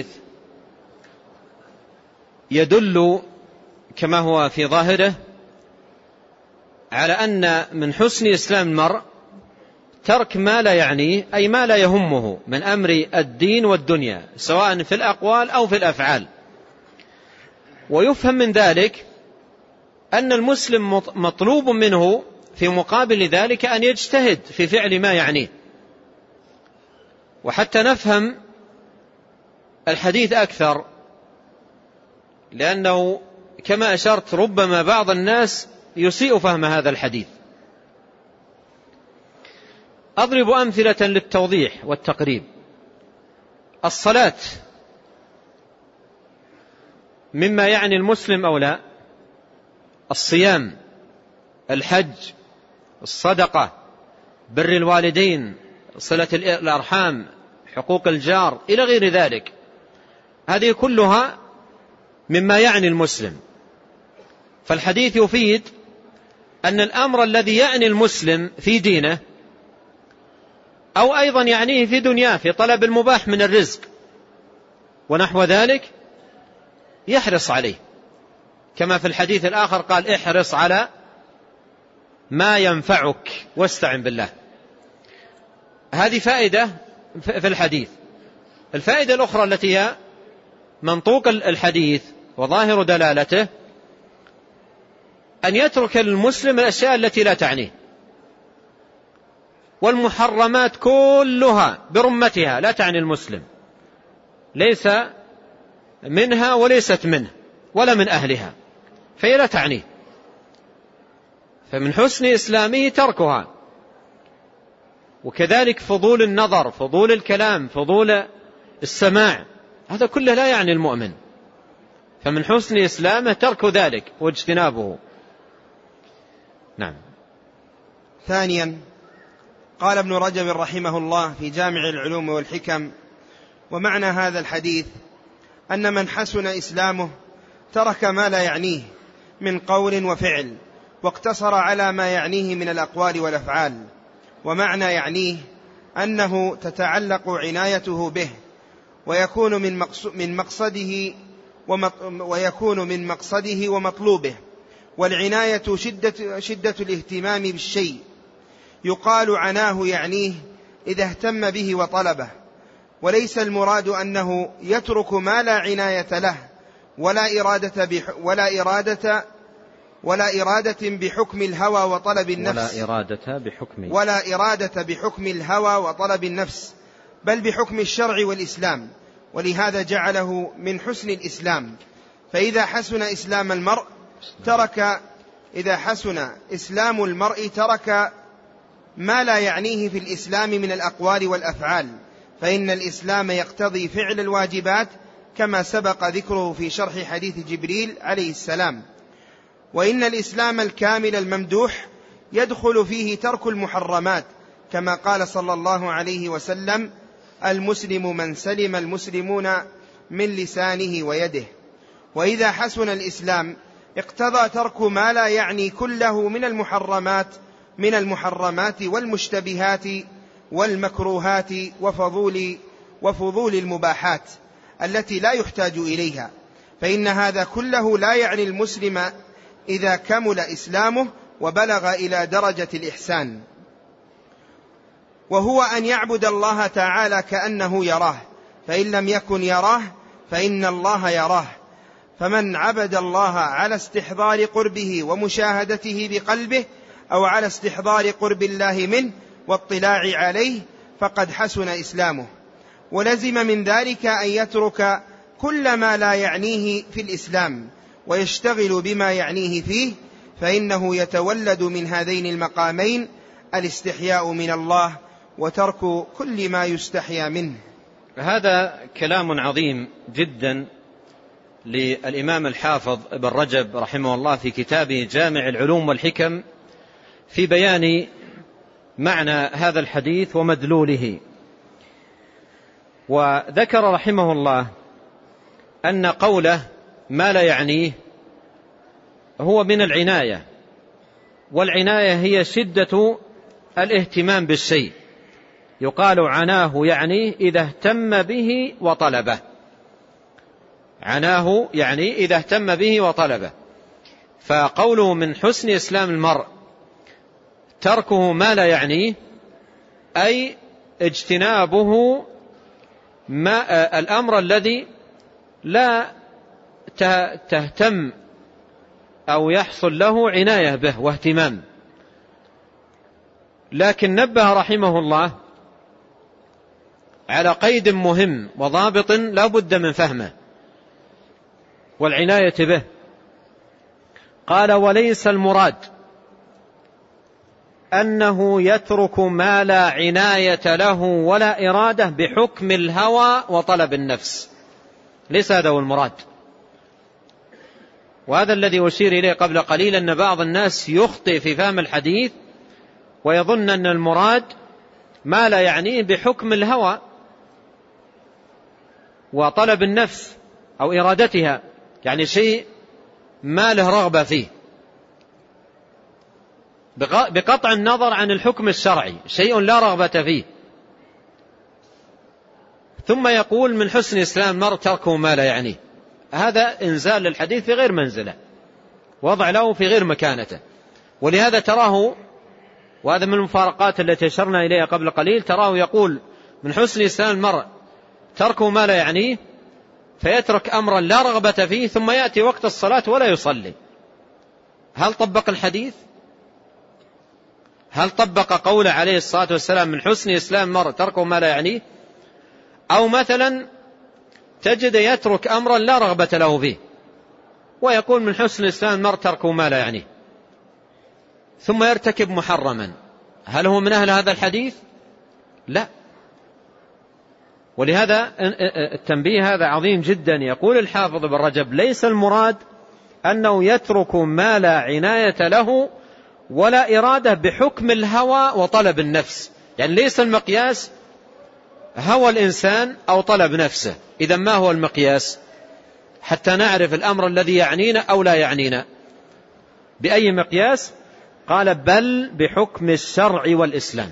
يدل كما هو في ظاهره على أن من حسن إسلام المرء ترك ما لا يعنيه، أي ما لا يهمه من أمر الدين والدنيا سواء في الأقوال أو في الأفعال. ويفهم من ذلك أن المسلم مطلوب منه في مقابل ذلك أن يجتهد في فعل ما يعنيه. وحتى نفهم الحديث أكثر، لأنه كما أشرت ربما بعض الناس يسيء فهم هذا الحديث. أضرب أمثلة للتوضيح والتقريب. الصلاة مما يعني المسلم أو لا؟ الصيام، الحج، الصدقة، بر الوالدين، صلة الأرحام، حقوق الجار إلى غير ذلك. هذه كلها مما يعني المسلم. فالحديث يفيد أن الأمر الذي يعني المسلم في دينه أو أيضا يعنيه في دنياه في طلب المباح من الرزق ونحو ذلك يحرص عليه، كما في الحديث الآخر قال احرص على ما ينفعك واستعن بالله. هذه فائدة في الحديث. الفائدة الأخرى التي هي منطوق الحديث وظاهر دلالته أن يترك المسلم الأشياء التي لا تعنيه، والمحرمات كلها برمتها لا تعني المسلم، ليس منها وليست منه ولا من أهلها، فهي لا تعنيه. فمن حسن إسلامه تركها. وكذلك فضول النظر، فضول الكلام، فضول السماع، هذا كله لا يعني المؤمن، فمن حسن إسلامه ترك ذلك واجتنابه. نعم. ثانيا، قال ابن رجب رحمه الله في جامع العلوم والحكم: ومعنى هذا الحديث أن من حسن إسلامه ترك ما لا يعنيه من قول وفعل، واقتصر على ما يعنيه من الأقوال والأفعال. ومعنى يعنيه أنه تتعلق عنايته به، ويكون من مقصده ويكون من مقصده ومطلوبه. والعناية شدة, شدة الاهتمام بالشيء. يقال عناه يعنيه إذا اهتم به وطلبه، وليس المراد أنه يترك ما لا عناية له ولا إرادة, بح ولا إرادة ولا إرادة بحكم الهوى وطلب النفس ولا إرادة بحكم ولا إرادة بحكم الهوى وطلب النفس، بل بحكم الشرع والإسلام. ولهذا جعله من حسن الإسلام. فإذا حسن إسلام المرء ترك إذا حسن إسلام المرء ترك ما لا يعنيه في الإسلام من الأقوال والأفعال، فإن الإسلام يقتضي فعل الواجبات كما سبق ذكره في شرح حديث جبريل عليه السلام. وإن الإسلام الكامل الممدوح يدخل فيه ترك المحرمات، كما قال صلى الله عليه وسلم: المسلم من سلم المسلمون من لسانه ويده. وإذا حسن الإسلام اقتضى ترك ما لا يعني كله من المحرمات من المحرمات والمشتبهات والمكروهات وفضول, وفضول المباحات التي لا يحتاج إليها، فإن هذا كله لا يعني المسلم إذا كمل إسلامه وبلغ إلى درجة الإحسان، وهو أن يعبد الله تعالى كأنه يراه، فإن لم يكن يراه فإن الله يراه. فمن عبد الله على استحضار قربه ومشاهدته بقلبه، أو على استحضار قرب الله منه واطلاع عليه، فقد حسن إسلامه. ولزم من ذلك أن يترك كل ما لا يعنيه في الإسلام ويشتغل بما يعنيه فيه، فإنه يتولد من هذين المقامين: الاستحياء من الله وترك كل ما يستحيا منه. هذا كلام عظيم جدا للإمام الحافظ ابن رجب رحمه الله في كتابه جامع العلوم والحكم في بيان معنى هذا الحديث ومدلوله. وذكر رحمه الله أن قوله ما لا يعنيه هو من العناية، والعناية هي شدة الاهتمام بالشيء. يقال عناه يعني إذا اهتم به وطلبه، عناه يعني إذا اهتم به وطلبه. فقوله من حسن إسلام المرء تركه ما لا يعنيه، أي اجتنابه ما الأمر الذي لا تهتم أو يحصل له عناية به واهتمام. لكن نبه رحمه الله على قيد مهم وضابط لا بد من فهمه والعناية به. قال: وليس المراد أنه يترك ما لا عناية له ولا إرادة بحكم الهوى وطلب النفس، ليس هذا هو المراد. وهذا الذي أشير إليه قبل قليل، أن بعض الناس يخطئ في فهم الحديث ويظن أن المراد ما لا يعنيه بحكم الهوى وطلب النفس أو إرادتها، يعني شيء ما له رغبة فيه، بقطع النظر عن الحكم الشرعي، شيء لا رغبة فيه، ثم يقول من حسن إسلام المرء تركه ما لا يعنيه. هذا إنزال للحديث في غير منزله، وضع له في غير مكانته. ولهذا تراه، وهذا من المفارقات التي أشرنا إليها قبل قليل، تراه يقول من حسن إسلام المرء تركه ما لا يعنيه، فيترك أمرا لا رغبة فيه، ثم يأتي وقت الصلاة ولا يصلي. هل طبق الحديث؟ هل طبق قوله عليه الصلاة والسلام من حسن إسلام المرء تركه ما لا يعنيه؟ أو مثلا تجد يترك أمرا لا رغبة له فيه ويقول من حسن إسلام المرء تركه ما لا يعنيه، ثم يرتكب محرما، هل هو من أهل هذا الحديث؟ لا. ولهذا التنبيه هذا عظيم جدا. يقول الحافظ ابن رجب ليس المراد أنه يترك ما لا عناية له ولا إرادة بحكم الهوى وطلب النفس، يعني ليس المقياس هوى الإنسان أو طلب نفسه. إذا ما هو المقياس حتى نعرف الأمر الذي يعنينا أو لا يعنينا؟ بأي مقياس؟ قال بل بحكم الشرع والإسلام.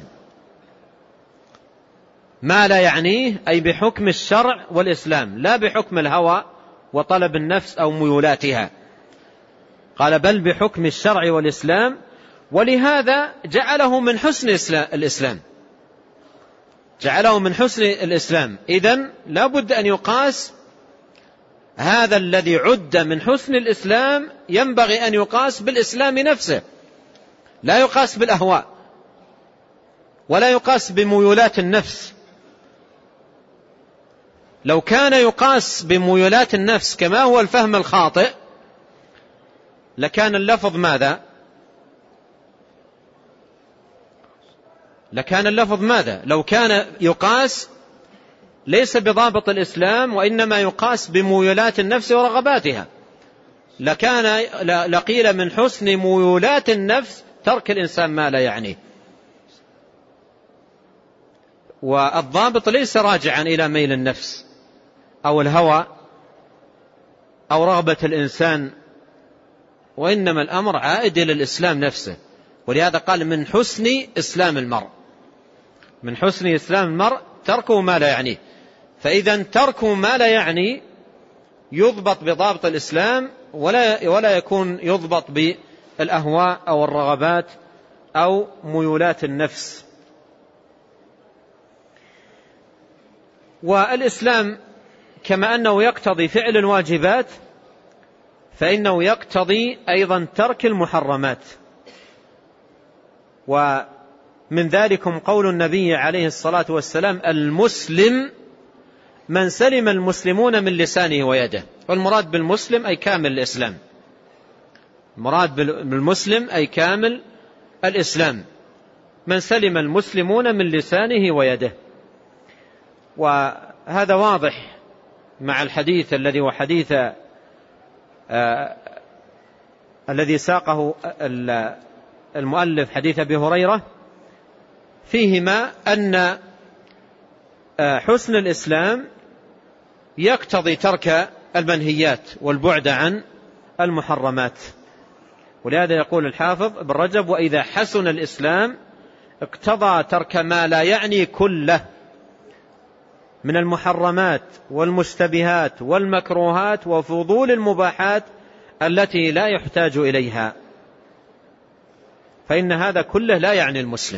ما لا يعنيه أي بحكم الشرع والإسلام، لا بحكم الهوى وطلب النفس أو ميولاتها. قال بل بحكم الشرع والإسلام، ولهذا جعله من حسن الإسلام، جعله من حسن الإسلام. إذن لا بد أن يقاس هذا الذي عد من حسن الإسلام، ينبغي أن يقاس بالإسلام نفسه، لا يقاس بالأهواء ولا يقاس بميولات النفس. لو كان يقاس بميولات النفس كما هو الفهم الخاطئ لكان اللفظ ماذا؟ لكان اللفظ ماذا؟ لو كان يقاس ليس بضابط الإسلام وإنما يقاس بميولات النفس ورغباتها، لكان لقيل من حسن ميولات النفس ترك الإنسان ما لا يعنيه. والضابط ليس راجعا إلى ميل النفس أو الهوى أو رغبة الإنسان، وإنما الأمر عائد إلى الإسلام نفسه. ولهذا قال من حسن إسلام المرء، من حسن إسلام المرء تركه ما لا يعنيه. فإذا تركه ما لا يعني يضبط بضابط الإسلام، ولا ولا يكون يضبط بالأهواء أو الرغبات أو ميولات النفس. والإسلام كما أنه يقتضي فعل الواجبات فإنه يقتضي أيضا ترك المحرمات. ومن ذلكم قول النبي عليه الصلاة والسلام المسلم من سلم المسلمون من لسانه ويده. والمراد بالمسلم أي كامل الإسلام، المراد بالمسلم أي كامل الإسلام، من سلم المسلمون من لسانه ويده. وهذا واضح مع الحديث الذي هو حديث آه الذي ساقه المؤلف حديث أبي هريرة، فيهما أن آه حسن الإسلام يقتضي ترك المنهيات والبعد عن المحرمات. ولهذا يقول الحافظ ابن رجب وإذا حسن الإسلام اقتضى ترك ما لا يعني كله من المحرمات والمشتبهات والمكروهات وفضول المباحات التي لا يحتاج إليها، فإن هذا كله لا يعني المسلم.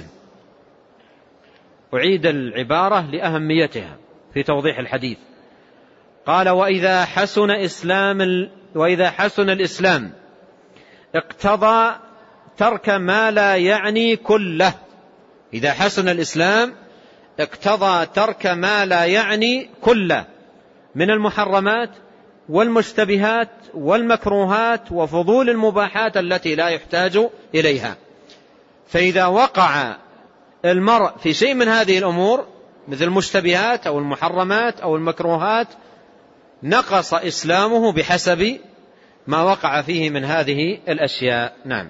أعيد العبارة لأهميتها في توضيح الحديث. قال وإذا حسن إسلام وإذا حسن الإسلام اقتضى ترك ما لا يعني كله. إذا حسن الإسلام اقتضى ترك ما لا يعني كله من المحرمات والمشتبهات والمكروهات وفضول المباحات التي لا يحتاج إليها. فإذا وقع المرء في شيء من هذه الأمور مثل المشتبهات أو المحرمات أو المكروهات نقص إسلامه بحسب ما وقع فيه من هذه الأشياء. نعم.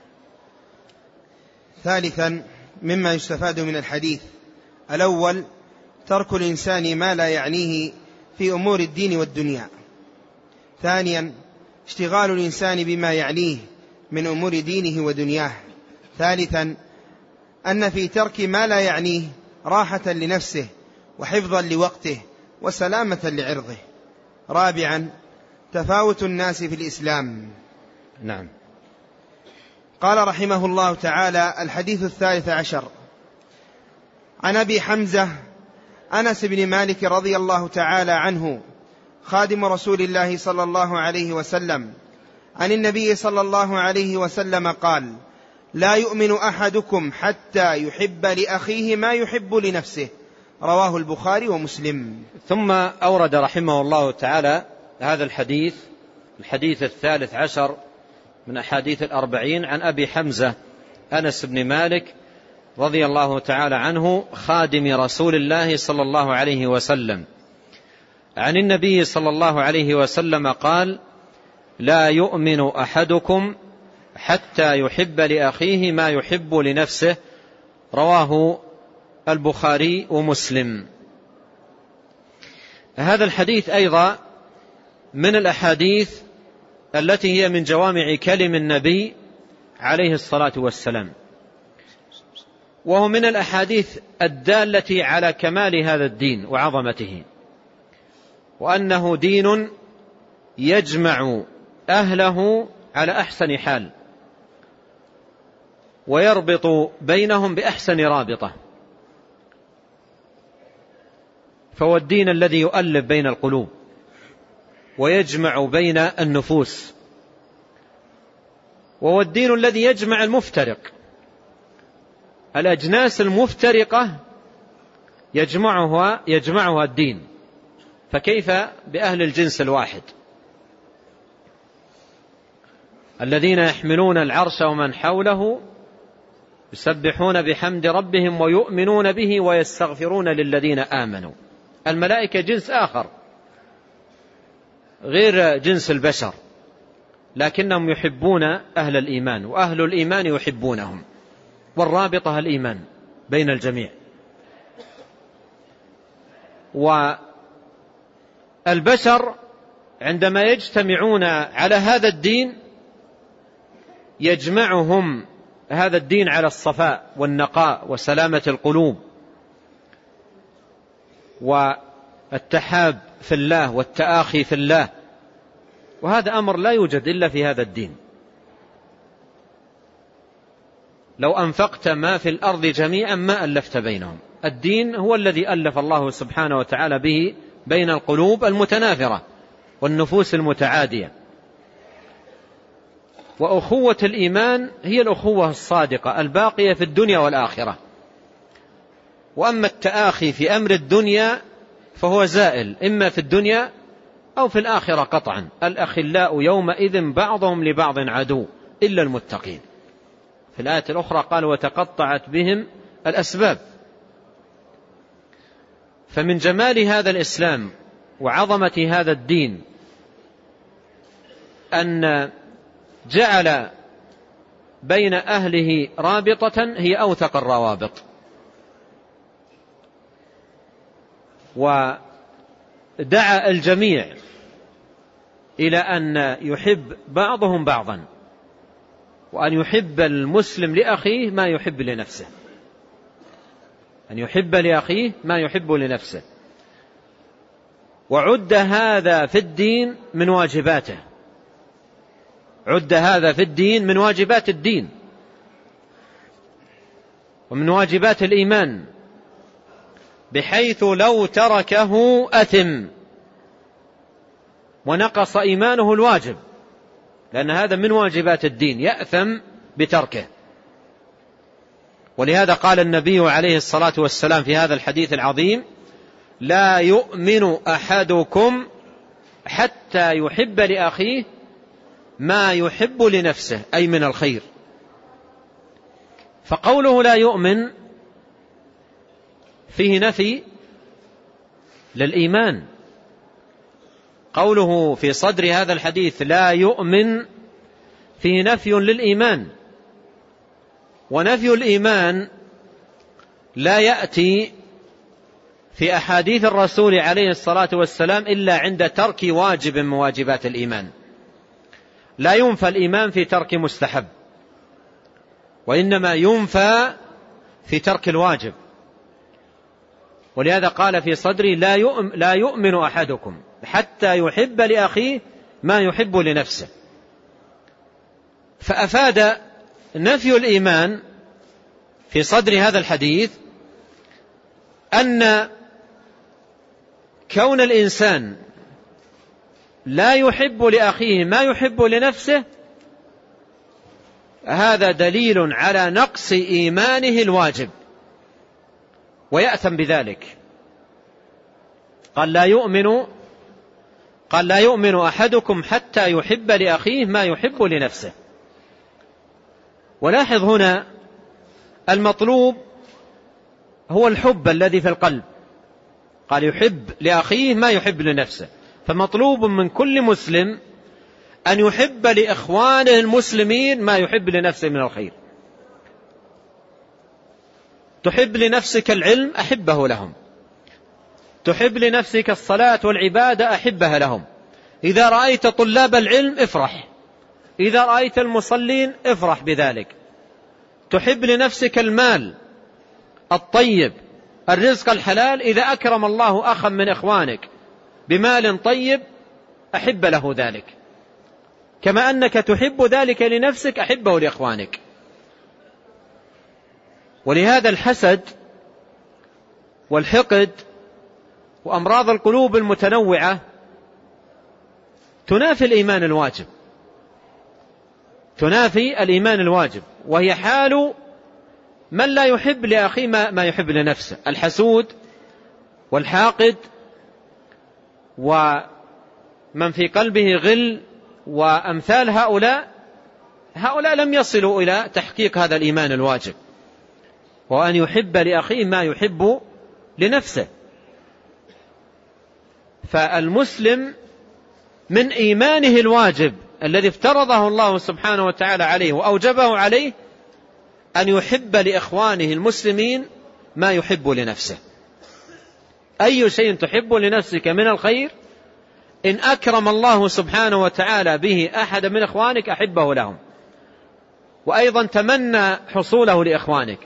ثالثا مما يستفاد من الحديث: الأول ترك الإنسان ما لا يعنيه في أمور الدين والدنيا. ثانيا اشتغال الإنسان بما يعنيه من أمور دينه ودنياه. ثالثا أن في ترك ما لا يعنيه راحة لنفسه وحفظا لوقته وسلامة لعرضه. رابعا تفاوت الناس في الإسلام. نعم. قال رحمه الله تعالى: الحديث الثالث عشر عن أبي حمزة أنس بن مالك رضي الله تعالى عنه خادم رسول الله صلى الله عليه وسلم عن النبي صلى الله عليه وسلم قال: لا يؤمن أحدكم حتى يحب لأخيه ما يحب لنفسه. رواه البخاري ومسلم. ثم أورد رحمه الله تعالى هذا الحديث الحديث الثالث عشر من أحاديث الأربعين عن أبي حمزة أنس بن مالك رضي الله تعالى عنه خادم رسول الله صلى الله عليه وسلم عن النبي صلى الله عليه وسلم قال: لا يؤمن أحدكم حتى يحب لأخيه ما يحب لنفسه. رواه البخاري ومسلم. هذا الحديث أيضا من الأحاديث التي هي من جوامع كلم النبي عليه الصلاة والسلام، وهو من الأحاديث الدالة على كمال هذا الدين وعظمته، وأنه دين يجمع أهله على أحسن حال ويربط بينهم بأحسن رابطة. فهو الدين الذي يؤلف بين القلوب ويجمع بين النفوس، وهو الدين الذي يجمع المفترق. الأجناس المفترقة يجمعها يجمعها الدين، فكيف بأهل الجنس الواحد الذين يحملون العرش ومن حوله يسبحون بحمد ربهم ويؤمنون به ويستغفرون للذين آمنوا. الملائكة جنس آخر غير جنس البشر، لكنهم يحبون أهل الإيمان وأهل الإيمان يحبونهم، والرابطة الإيمان بين الجميع. والبشر عندما يجتمعون على هذا الدين يجمعهم هذا الدين على الصفاء والنقاء وسلامة القلوب والتحاب في الله والتآخي في الله، وهذا أمر لا يوجد إلا في هذا الدين. لو أنفقت ما في الأرض جميعا ما ألفت بينهم. الدين هو الذي ألف الله سبحانه وتعالى به بين القلوب المتنافرة والنفوس المتعادية. وأخوة الإيمان هي الأخوة الصادقة الباقية في الدنيا والآخرة. وأما التآخي في أمر الدنيا فهو زائل إما في الدنيا أو في الآخرة قطعا. الأخلاء يومئذ بعضهم لبعض عدو إلا المتقين. في الآية الأخرى قال: وتقطعت بهم الأسباب. فمن جمال هذا الإسلام وعظمة هذا الدين أن جعل بين أهله رابطة هي أوثق الروابط، ودعا الجميع إلى أن يحب بعضهم بعضا، وأن يحب المسلم لأخيه ما يحب لنفسه، أن يحب لأخيه ما يحب لنفسه. وعد هذا في الدين من واجباته، عد هذا في الدين من واجبات الدين ومن واجبات الإيمان، بحيث لو تركه أثم ونقص إيمانه الواجب، لأن هذا من واجبات الدين، يأثم بتركه. ولهذا قال النبي عليه الصلاة والسلام في هذا الحديث العظيم: لا يؤمن أحدكم حتى يحب لأخيه ما يحب لنفسه، أي من الخير. فقوله لا يؤمن فيه نفي للإيمان. قوله في صدر هذا الحديث لا يؤمن فيه نفي للإيمان، ونفي الإيمان لا يأتي في أحاديث الرسول عليه الصلاة والسلام إلا عند ترك واجب من واجبات الإيمان. لا ينفى الإيمان في ترك مستحب، وإنما ينفى في ترك الواجب. ولهذا قال في صدري لا يؤمن, لا يؤمن أحدكم حتى يحب لأخيه ما يحب لنفسه. فأفاد نفي الإيمان في صدر هذا الحديث أن كون الإنسان لا يحب لأخيه ما يحب لنفسه هذا دليل على نقص إيمانه الواجب، ويأثم بذلك. قال لا يؤمن قال لا يؤمن أحدكم حتى يحب لأخيه ما يحب لنفسه. ولاحظ هنا المطلوب هو الحب الذي في القلب، قال يحب لأخيه ما يحب لنفسه. فمطلوب من كل مسلم أن يحب لإخوانه المسلمين ما يحب لنفسه من الخير. تحب لنفسك العلم أحبه لهم، تحب لنفسك الصلاة والعبادة أحبها لهم. إذا رأيت طلاب العلم افرح، إذا رأيت المصلين افرح بذلك. تحب لنفسك المال الطيب الرزق الحلال، إذا أكرم الله أخا من إخوانك بمال طيب أحب له ذلك، كما أنك تحب ذلك لنفسك أحبه لإخوانك. ولهذا الحسد والحقد وأمراض القلوب المتنوعة تنافي الإيمان الواجب، تنافي الإيمان الواجب، وهي حال من لا يحب لأخيه ما يحب لنفسه. الحسود والحاقد ومن في قلبه غل وأمثال هؤلاء هؤلاء لم يصلوا إلى تحقيق هذا الإيمان الواجب، وأن يحب لأخيه ما يحب لنفسه. فالمسلم من إيمانه الواجب الذي افترضه الله سبحانه وتعالى عليه وأوجبه عليه أن يحب لإخوانه المسلمين ما يحب لنفسه. أي شيء تحب لنفسك من الخير إن أكرم الله سبحانه وتعالى به أحد من إخوانك أحبه لهم، وأيضا تمنى حصوله لإخوانك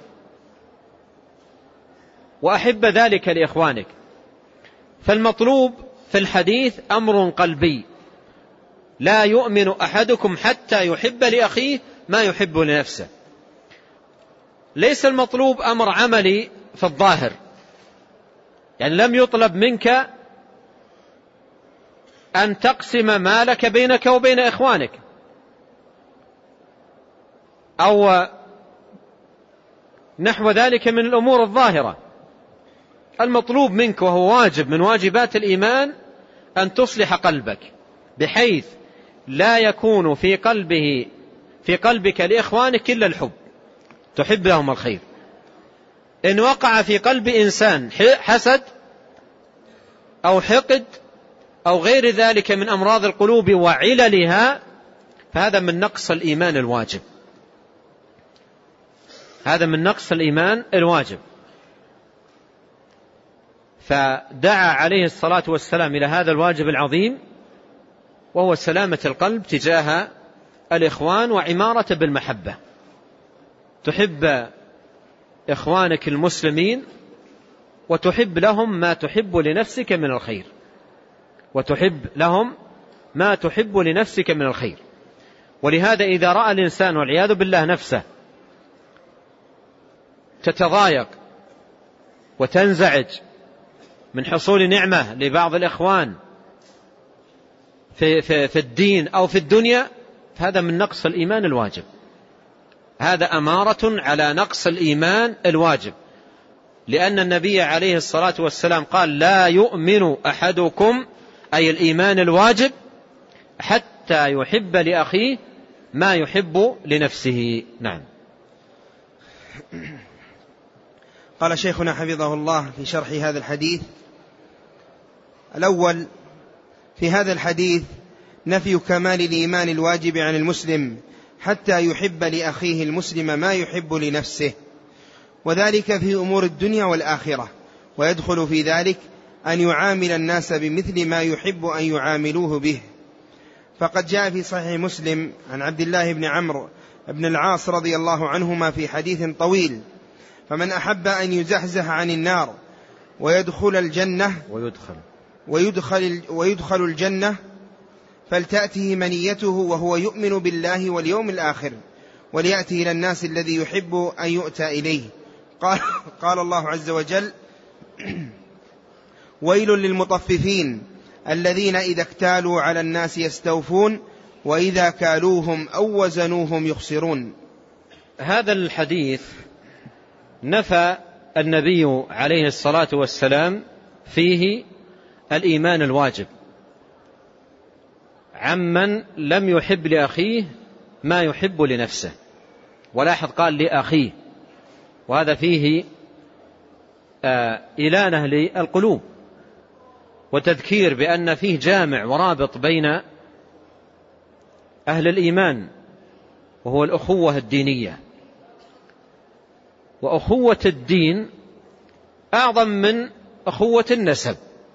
وأحب ذلك لإخوانك. فالمطلوب في الحديث أمر قلبي، لا يؤمن أحدكم حتى يحب لأخيه ما يحب لنفسه. ليس المطلوب أمر عملي في الظاهر، يعني لم يطلب منك أن تقسم مالك بينك وبين إخوانك أو نحو ذلك من الأمور الظاهرة. المطلوب منك وهو واجب من واجبات الإيمان أن تصلح قلبك بحيث لا يكون في قلبه في قلبك لإخوانك إلا الحب، تحب لهم الخير. إن وقع في قلب إنسان حسد أو حقد أو غير ذلك من أمراض القلوب وعللها فهذا من نقص الإيمان الواجب، هذا من نقص الإيمان الواجب. فدعا عليه الصلاة والسلام إلى هذا الواجب العظيم، وهو سلامة القلب تجاه الإخوان وعمارة بالمحبة. تحب إخوانك المسلمين وتحب لهم ما تحب لنفسك من الخير، وتحب لهم ما تحب لنفسك من الخير. ولهذا إذا رأى الإنسان والعياذ بالله نفسه تتضايق وتنزعج من حصول نعمة لبعض الإخوان في, في, في الدين أو في الدنيا، فهذا من نقص الإيمان الواجب، هذا أمارة على نقص الإيمان الواجب. لأن النبي عليه الصلاة والسلام قال لا يؤمن أحدكم أي الإيمان الواجب حتى يحب لأخيه ما يحب لنفسه. نعم. قال شيخنا حفظه الله في شرح هذا الحديث: الأول، في هذا الحديث نفي كمال الإيمان الواجب عن المسلم حتى يحب لأخيه المسلم ما يحب لنفسه، وذلك في أمور الدنيا والآخرة، ويدخل في ذلك أن يعامل الناس بمثل ما يحب أن يعاملوه به. فقد جاء في صحيح مسلم عن عبد الله بن عمرو بن العاص رضي الله عنهما في حديث طويل: فمن أحب أن يزحزح عن النار ويدخل الجنة ويدخل ويدخل, ويدخل الجنة فلتأته منيته وهو يؤمن بالله واليوم الآخر، وليأتي إلى الناس الذي يحب أن يؤتى إليه. قال, قال الله عز وجل: ويل للمطففين الذين إذا اكتالوا على الناس يستوفون وإذا كالوهم أو وزنوهم يخسرون. هذا الحديث نفى النبي عليه الصلاة والسلام فيه الإيمان الواجب عمن لم يحب لأخيه ما يحب لنفسه. ولاحظ قال لأخيه، وهذا فيه آه إلانة للقلوب وتذكير بأن فيه جامع ورابط بين أهل الإيمان، وهو الأخوة الدينية. وأخوة الدين أعظم من أخوة النسب.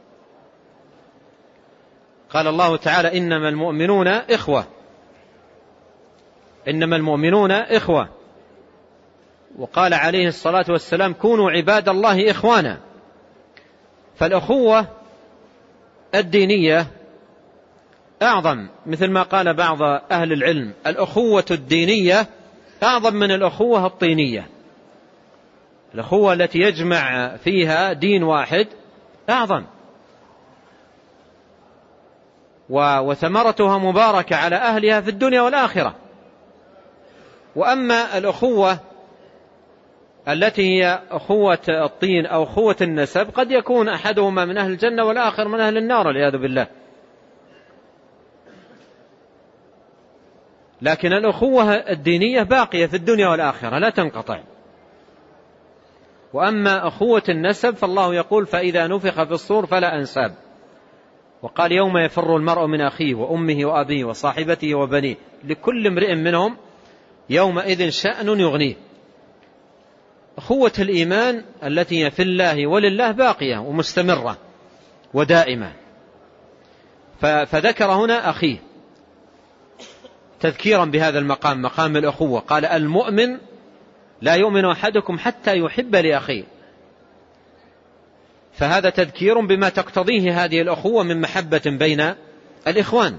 قال الله تعالى: إنما المؤمنون إخوة، إنما المؤمنون إخوة. وقال عليه الصلاة والسلام: كونوا عباد الله إخوانا. فالأخوة الدينية أعظم، مثل ما قال بعض أهل العلم: الأخوة الدينية أعظم من الأخوة الطينية. الأخوة التي يجمع فيها دين واحد أعظم، وثمرتها مباركة على أهلها في الدنيا والآخرة. وأما الأخوة التي هي أخوة الطين أو أخوة النسب قد يكون أحدهما من أهل الجنة والآخر من أهل النار والعياذ بالله. لكن الأخوة الدينية باقية في الدنيا والآخرة لا تنقطع. وأما أخوة النسب فالله يقول: فإذا نفخ في الصور فلا أنساب. وقال: يوم يفر المرء من أخيه وأمه وأبيه وصاحبته وبنيه لكل امرئ منهم يومئذ شأن يغنيه. أخوة الإيمان التي في الله ولله باقية ومستمرة ودائمة. فذكر هنا أخيه تذكيرا بهذا المقام، مقام الأخوة. قال: المؤمن لا يؤمن أحدكم حتى يحب لأخيه. فهذا تذكير بما تقتضيه هذه الأخوة من محبة بين الإخوان.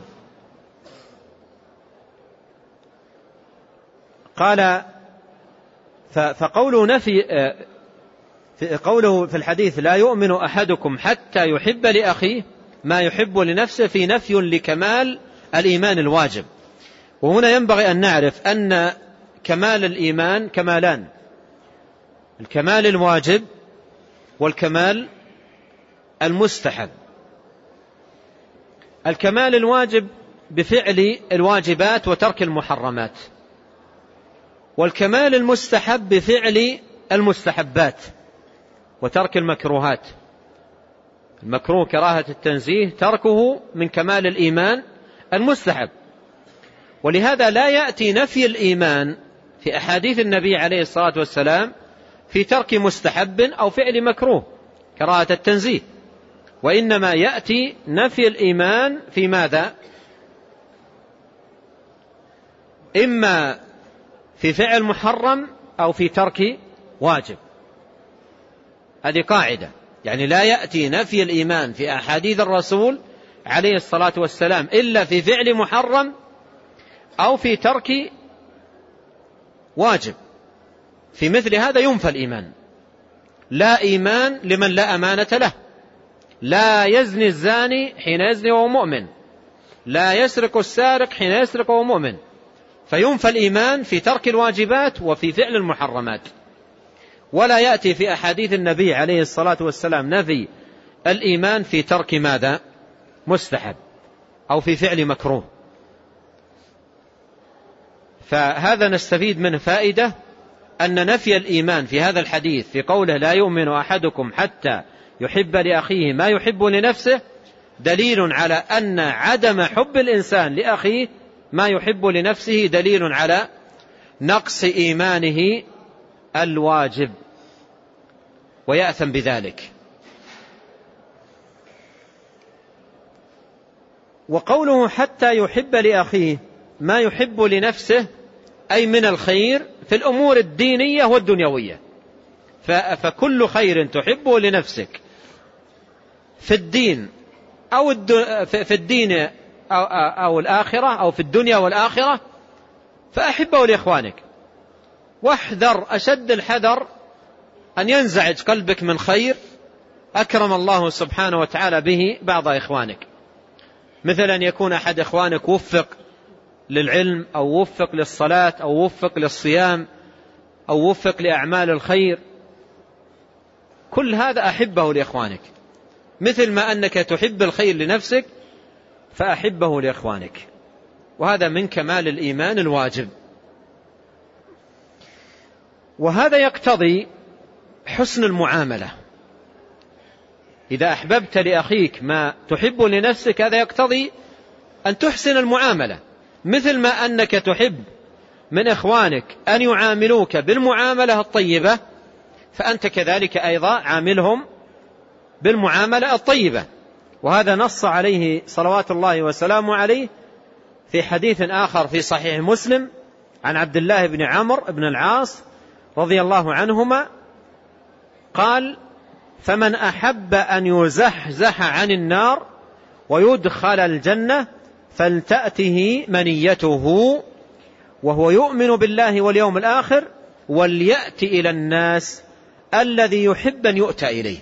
قال: فقوله نفي قوله في الحديث: لا يؤمن أحدكم حتى يحب لأخيه ما يحب لنفسه، في نفي لكمال الإيمان الواجب. وهنا ينبغي أن نعرف أن كمال الإيمان كمالان: الكمال الواجب والكمال المستحب. الكمال الواجب بفعل الواجبات وترك المحرمات، والكمال المستحب بفعل المستحبات وترك المكروهات. المكروه كراهة التنزيه تركه من كمال الإيمان المستحب. ولهذا لا يأتي نفي الإيمان في أحاديث النبي عليه الصلاة والسلام في ترك مستحب أو فعل مكروه كراهة التنزيه، وإنما يأتي نفي الإيمان في ماذا؟ إما في فعل محرم أو في ترك واجب. هذه قاعدة، يعني لا يأتي نفي الإيمان في أحاديث الرسول عليه الصلاة والسلام إلا في فعل محرم أو في ترك واجب. في مثل هذا ينفى الإيمان. لا إيمان لمن لا أمانة له. لا يزني الزاني حين يزني وهو مؤمن، لا يسرق السارق حين يسرق وهو مؤمن. فينفى الإيمان في ترك الواجبات وفي فعل المحرمات. ولا يأتي في أحاديث النبي عليه الصلاة والسلام نفي الإيمان في ترك ماذا؟ مستحب أو في فعل مكروه. فهذا نستفيد منه فائدة أن نفي الإيمان في هذا الحديث في قوله: لا يؤمن أحدكم حتى يحب لأخيه ما يحب لنفسه، دليل على أن عدم حب الإنسان لأخيه ما يحب لنفسه دليل على نقص إيمانه الواجب ويأثم بذلك. وقوله حتى يحب لأخيه ما يحب لنفسه أي من الخير في الأمور الدينية والدنيوية. فكل خير تحبه لنفسك في الدين أو في الدين أو الآخرة أو في الدنيا والآخرة فأحبه لإخوانك. واحذر أشد الحذر أن ينزعج قلبك من خير أكرم الله سبحانه وتعالى به بعض إخوانك، مثل أن يكون أحد إخوانك وفق للعلم أو وفق للصلاة أو وفق للصيام أو وفق لأعمال الخير، كل هذا أحبه لإخوانك، مثل ما أنك تحب الخير لنفسك فأحبه لإخوانك، وهذا من كمال الإيمان الواجب. وهذا يقتضي حسن المعاملة. إذا أحببت لأخيك ما تحب لنفسك هذا يقتضي أن تحسن المعاملة، مثل ما أنك تحب من إخوانك أن يعاملوك بالمعاملة الطيبة فأنت كذلك أيضا عاملهم بالمعاملة الطيبة. وهذا نص عليه صلوات الله وسلامه عليه في حديث آخر في صحيح مسلم عن عبد الله بن عمرو بن العاص رضي الله عنهما قال: فمن أحب أن يزحزح عن النار ويدخل الجنة فلتأته منيته وهو يؤمن بالله واليوم الآخر وليأتي إلى الناس الذي يحب أن يؤتى إليه.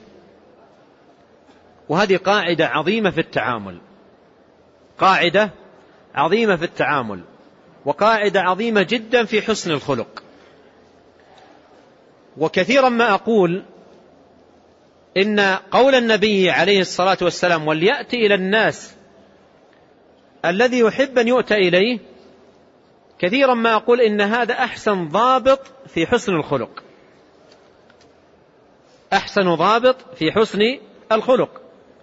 وهذه قاعدة عظيمة في التعامل، قاعدة عظيمة في التعامل وقاعدة عظيمة جدا في حسن الخلق. وكثيرا ما أقول إن قول النبي عليه الصلاة والسلام وليأتي إلى الناس الذي يحب أن يؤتى إليه، كثيرا ما أقول إن هذا أحسن ضابط في حسن الخلق، أحسن ضابط في حسن الخلق.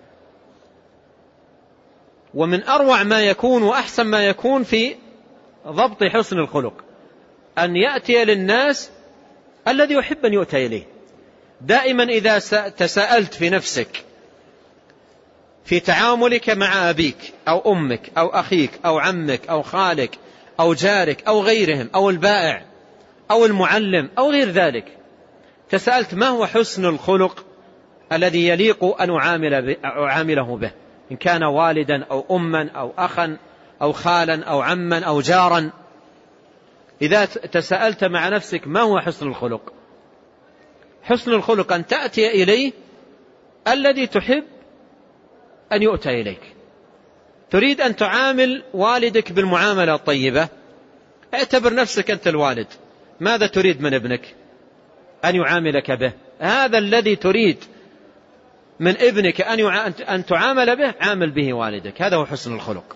ومن أروع ما يكون وأحسن ما يكون في ضبط حسن الخلق أن يأتي للناس الذي يحب أن يؤتى إليه. دائما إذا تساءلت في نفسك في تعاملك مع أبيك أو أمك أو أخيك أو عمك أو خالك أو جارك أو غيرهم أو البائع أو المعلم أو غير ذلك، تساءلت ما هو حسن الخلق الذي يليق أن أعامله به، إن كان والدا أو أما أو أخا أو خالا أو عما أو جارا. إذا تساءلت مع نفسك ما هو حسن الخلق، حسن الخلق أن تأتي إليه الذي تحب أن يؤتى إليك. تريد أن تعامل والدك بالمعاملة الطيبة، اعتبر نفسك أنت الوالد، ماذا تريد من ابنك؟ أن يعاملك به. هذا الذي تريد من ابنك أن تعامل به عامل به والدك، هذا هو حسن الخلق.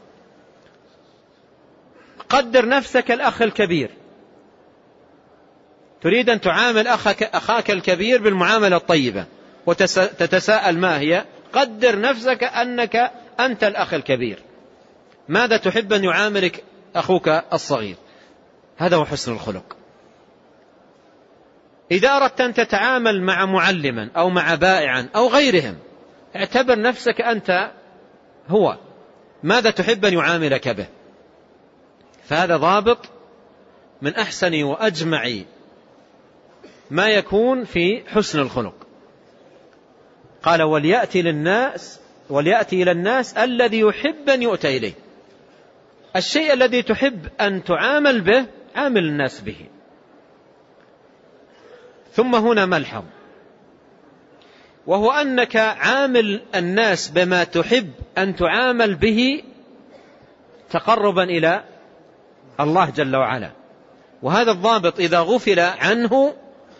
قدر نفسك الأخ الكبير، تريد أن تعامل أخاك, أخاك الكبير بالمعاملة الطيبة وتتساءل ما هي، قدر نفسك أنك أنت الأخ الكبير، ماذا تحب أن يعاملك أخوك الصغير؟ هذا هو حسن الخلق. إذا أردت أن تتعامل مع معلما أو مع بائعا أو غيرهم، اعتبر نفسك أنت هو، ماذا تحب أن يعاملك به؟ فهذا ضابط من أحسن وأجمع ما يكون في حسن الخلق. قال وليأتي للناس وليأتي إلى الناس الذي يحب أن يؤتى إليه. الشيء الذي تحب أن تعامل به عامل الناس به. ثم هنا ملحظ، وهو أنك عامل الناس بما تحب أن تعامل به تقربا إلى الله جل وعلا. وهذا الضابط إذا غفل عنه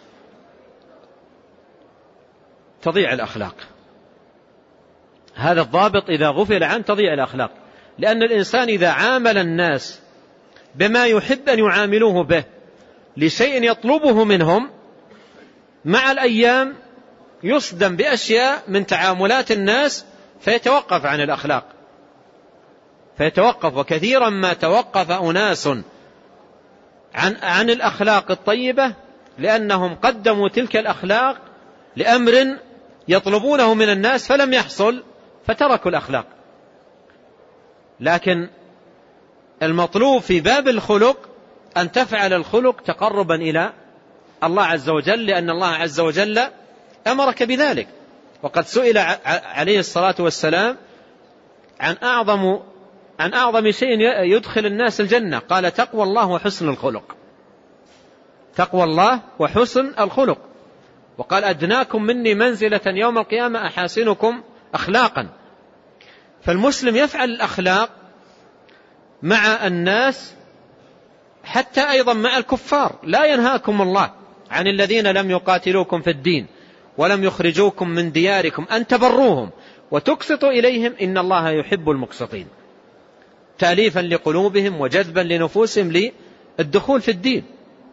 تضيع الأخلاق. هذا الضابط إذا غفل عنه تضيع الأخلاق، لأن الإنسان إذا عامل الناس بما يحب أن يعاملوه به لشيء يطلبه منهم، مع الأيام يصدم بأشياء من تعاملات الناس فيتوقف عن الأخلاق، فيتوقف. وكثيرا ما توقف أناس عن, عن الأخلاق الطيبة لأنهم قدموا تلك الأخلاق لأمر يطلبونه من الناس فلم يحصل فتركوا الأخلاق. لكن المطلوب في باب الخلق أن تفعل الخلق تقربا إلى الله عز وجل، لأن الله عز وجل أمرك بذلك. وقد سئل عليه الصلاة والسلام عن أعظم عن أعظم شيء يدخل الناس الجنة، قال تقوى الله وحسن الخلق. تقوى الله وحسن الخلق. وقال أدناكم مني منزلة يوم القيامة أحاسنكم أخلاقا. فالمسلم يفعل الأخلاق مع الناس حتى أيضا مع الكفار. لا ينهاكم الله عن الذين لم يقاتلوكم في الدين ولم يخرجوكم من دياركم أن تبروهم وتقسطوا إليهم إن الله يحب المقسطين، تأليفا لقلوبهم وجذبا لنفوسهم للدخول في الدين.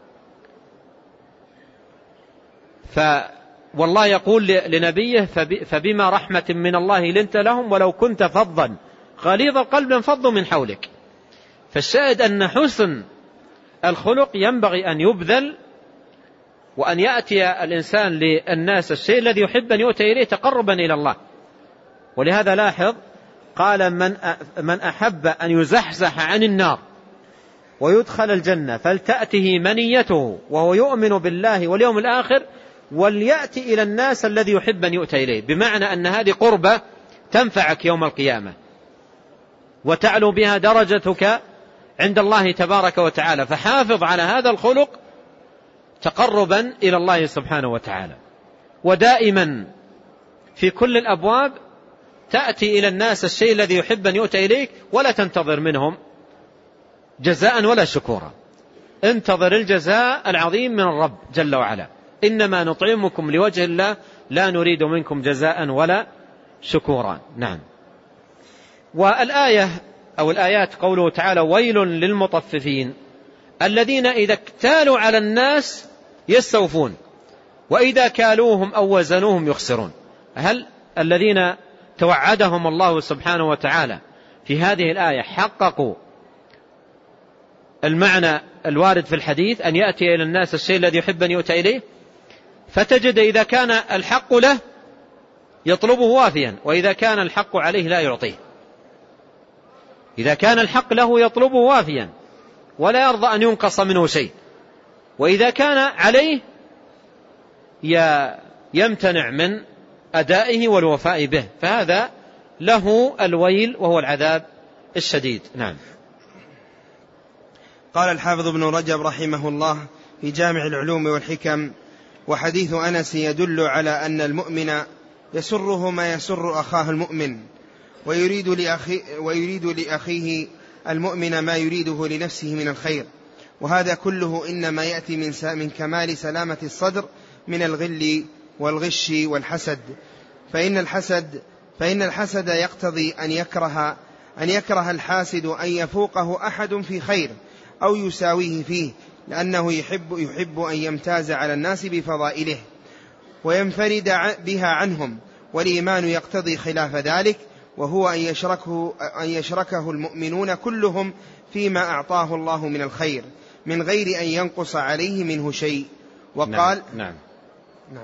ف والله يقول لنبيه فبما رحمة من الله لنت لهم ولو كنت فظا غليظ القلب لانفضوا من حولك. فالشاهد أن حسن الخلق ينبغي أن يبذل، وأن يأتي الإنسان للناس الشيء الذي يحب أن يؤتي إليه تقربا إلى الله. ولهذا لاحظ قال من من أحب أن يزحزح عن النار ويدخل الجنة فلتأته منيته وهو يؤمن بالله واليوم الآخر وليأتي إلى الناس الذي يحب أن يؤتى إليه، بمعنى أن هذه قربة تنفعك يوم القيامة وتعلو بها درجتك عند الله تبارك وتعالى. فحافظ على هذا الخلق تقربا إلى الله سبحانه وتعالى. ودائما في كل الأبواب تأتي إلى الناس الشيء الذي يحب أن يؤتى إليك ولا تنتظر منهم جزاء ولا شكورا. انتظر الجزاء العظيم من الرب جل وعلا. إنما نطعمكم لوجه الله لا نريد منكم جزاء ولا شكورا. نعم. والآية أو الآيات قوله تعالى ويل للمطففين الذين إذا اكتالوا على الناس يستوفون وإذا كالوهم أو وزنوهم يخسرون. هل الذين توعدهم الله سبحانه وتعالى في هذه الآية حققوا المعنى الوارد في الحديث أن يأتي إلى الناس الشيء الذي يحب أن يؤتى إليه؟ فتجد إذا كان الحق له يطلبه وافيا، وإذا كان الحق عليه لا يعطيه. إذا كان الحق له يطلبه وافيا ولا يرضى أن ينقص منه شيء، وإذا كان عليه يمتنع من أدائه والوفاء به، فهذا له الويل وهو العذاب الشديد. نعم. قال الحافظ ابن رجب رحمه الله في جامع العلوم والحكم وحديث أنس يدل على أن المؤمن يسره ما يسر أخاه المؤمن ويريد, لأخي ويريد لأخيه المؤمن ما يريده لنفسه من الخير، وهذا كله إنما يأتي من, من كمال سلامة الصدر من الغل والغش والحسد. فإن الحسد, فإن الحسد يقتضي أن يكره, أن يكره الحاسد أن يفوقه أحد في خير أو يساويه فيه، لأنه يحب, يحب أن يمتاز على الناس بفضائله وينفرد بها عنهم، والإيمان يقتضي خلاف ذلك، وهو أن يشركه, أن يشركه المؤمنون كلهم فيما أعطاه الله من الخير من غير أن ينقص عليه منه شيء. وقال نعم, نعم. نعم.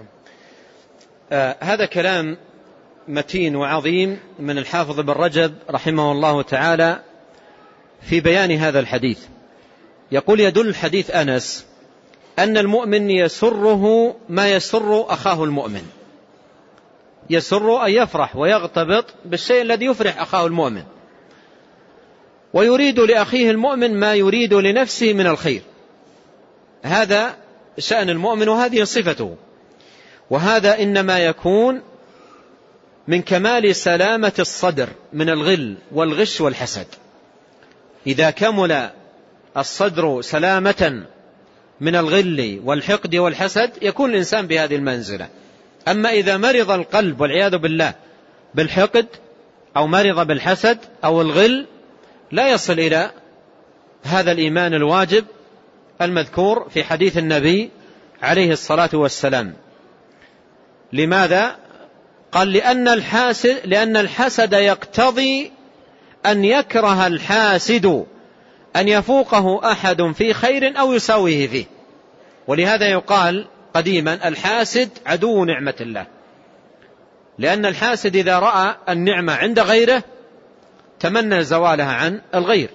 آه هذا كلام متين وعظيم من الحافظ ابن رجب رحمه الله تعالى في بيان هذا الحديث. يقول يدل حديث أنس أن المؤمن يسره ما يسر أخاه المؤمن، يسر أن يفرح ويغتبط بالشيء الذي يفرح أخاه المؤمن، ويريد لأخيه المؤمن ما يريد لنفسه من الخير. هذا شأن المؤمن وهذه صفته، وهذا إنما يكون من كمال سلامة الصدر من الغل والغش والحسد. إذا كمل الصدر سلامة من الغل والحقد والحسد يكون الإنسان بهذه المنزلة. أما إذا مرض القلب والعياذ بالله بالحقد أو مرض بالحسد أو الغل لا يصل إلى هذا الإيمان الواجب المذكور في حديث النبي عليه الصلاة والسلام. لماذا؟ قال لأن الحاسد لأن الحسد يقتضي أن يكره الحاسد أن يفوقه أحد في خير أو يساويه فيه. ولهذا يقال قديما الحاسد عدو نعمة الله، لأن الحاسد إذا رأى النعمة عند غيره تمنى زوالها عن الغير،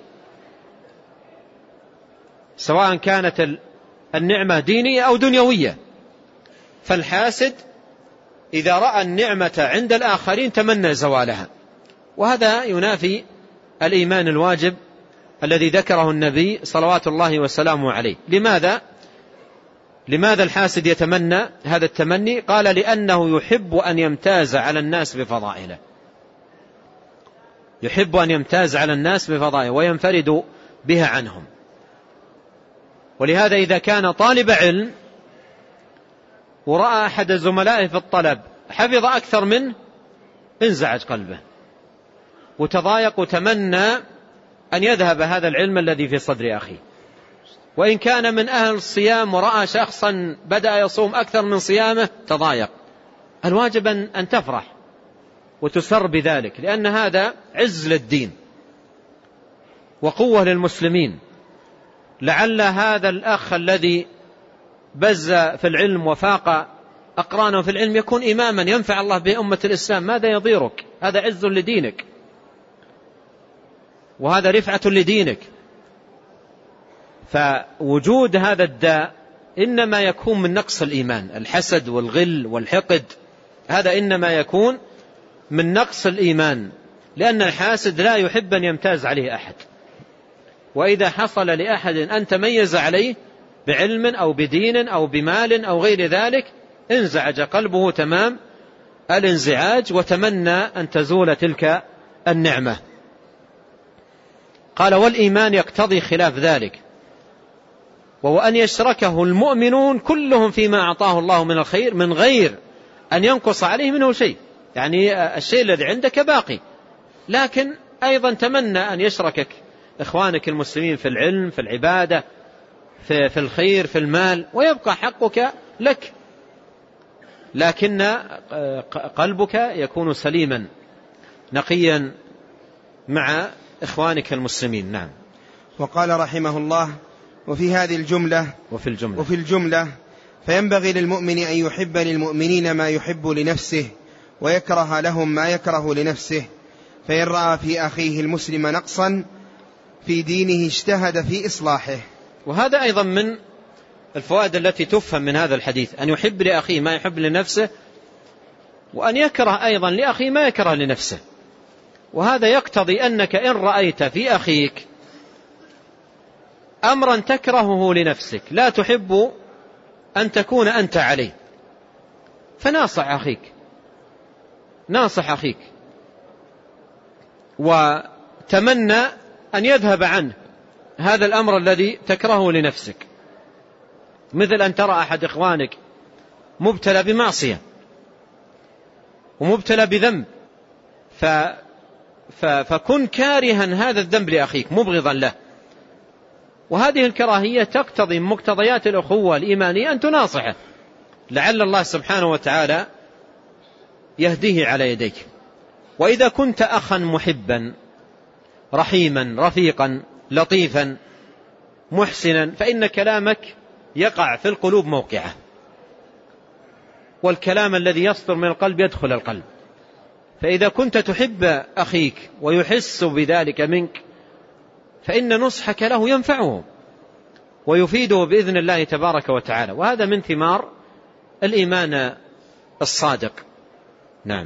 سواء كانت النعمة دينية أو دنيوية. فالحاسد إذا رأى النعمة عند الآخرين تمنى زوالها، وهذا ينافي الإيمان الواجب الذي ذكره النبي صلوات الله وسلامه عليه. لماذا؟ لماذا الحاسد يتمنى هذا التمني؟ قال لأنه يحب أن يمتاز على الناس بفضائله، يحب أن يمتاز على الناس بفضائله وينفرد بها عنهم. ولهذا إذا كان طالب علم ورأى أحد زملائه في الطلب حفظ أكثر منه انزعج قلبه وتضايق وتمنى أن يذهب هذا العلم الذي في صدر أخيه. وإن كان من أهل الصيام ورأى شخصا بدأ يصوم أكثر من صيامه تضايق. الواجب أن تفرح وتسر بذلك، لأن هذا عز للدين وقوة للمسلمين. لعل هذا الأخ الذي بز في العلم وفاق أقرانه في العلم يكون إماما ينفع الله بأمة الإسلام، ماذا يضيرك؟ هذا عز لدينك وهذا رفعة لدينك. فوجود هذا الداء إنما يكون من نقص الإيمان، الحسد والغل والحقد، هذا إنما يكون من نقص الإيمان، لأن الحاسد لا يحب أن يمتاز عليه أحد. وإذا حصل لأحد أن تميز عليه بعلم أو بدين أو بمال أو غير ذلك انزعج قلبه تمام الانزعاج وتمنى أن تزول تلك النعمة. قال والإيمان يقتضي خلاف ذلك، وهو أن يشركه المؤمنون كلهم فيما أعطاه الله من الخير من غير أن ينقص عليه منه شيء. يعني الشيء الذي عندك باقي، لكن أيضا تمنى أن يشركك إخوانك المسلمين في العلم، في العبادة، في, في الخير، في المال، ويبقى حقك لك، لكن قلبك يكون سليما نقيا مع إخوانك المسلمين. نعم. وقال رحمه الله وفي هذه الجملة وفي الجملة, وفي الجملة فينبغي للمؤمن أن يحب للمؤمنين ما يحب لنفسه ويكره لهم ما يكره لنفسه، فإن رأى في أخيه المسلم نقصا في دينه اجتهد في إصلاحه. وهذا أيضا من الفوائد التي تفهم من هذا الحديث، أن يحب لأخيه ما يحب لنفسه، وأن يكره أيضا لأخيه ما يكره لنفسه. وهذا يقتضي أنك إن رأيت في أخيك أمرا تكرهه لنفسك لا تحب أن تكون أنت عليه، فناصح أخيك، ناصح أخيك وتمنى أن يذهب عنه هذا الأمر الذي تكرهه لنفسك. مثل أن ترى أحد إخوانك مبتلى بمعصية ومبتلى بذنب، ف... ف... فكن كارها هذا الذنب لأخيك مبغضا له، وهذه الكراهية تقتضي مقتضيات الأخوة الإيمانية أن تناصحه، لعل الله سبحانه وتعالى يهديه على يديك. وإذا كنت أخا محبا رحيما رفيقا لطيفا محسنا فإن كلامك يقع في القلوب موقعه، والكلام الذي يصدر من القلب يدخل القلب. فإذا كنت تحب أخيك ويحس بذلك منك فإن نصحك له ينفعه ويفيده بإذن الله تبارك وتعالى، وهذا من ثمار الإيمان الصادق. نعم.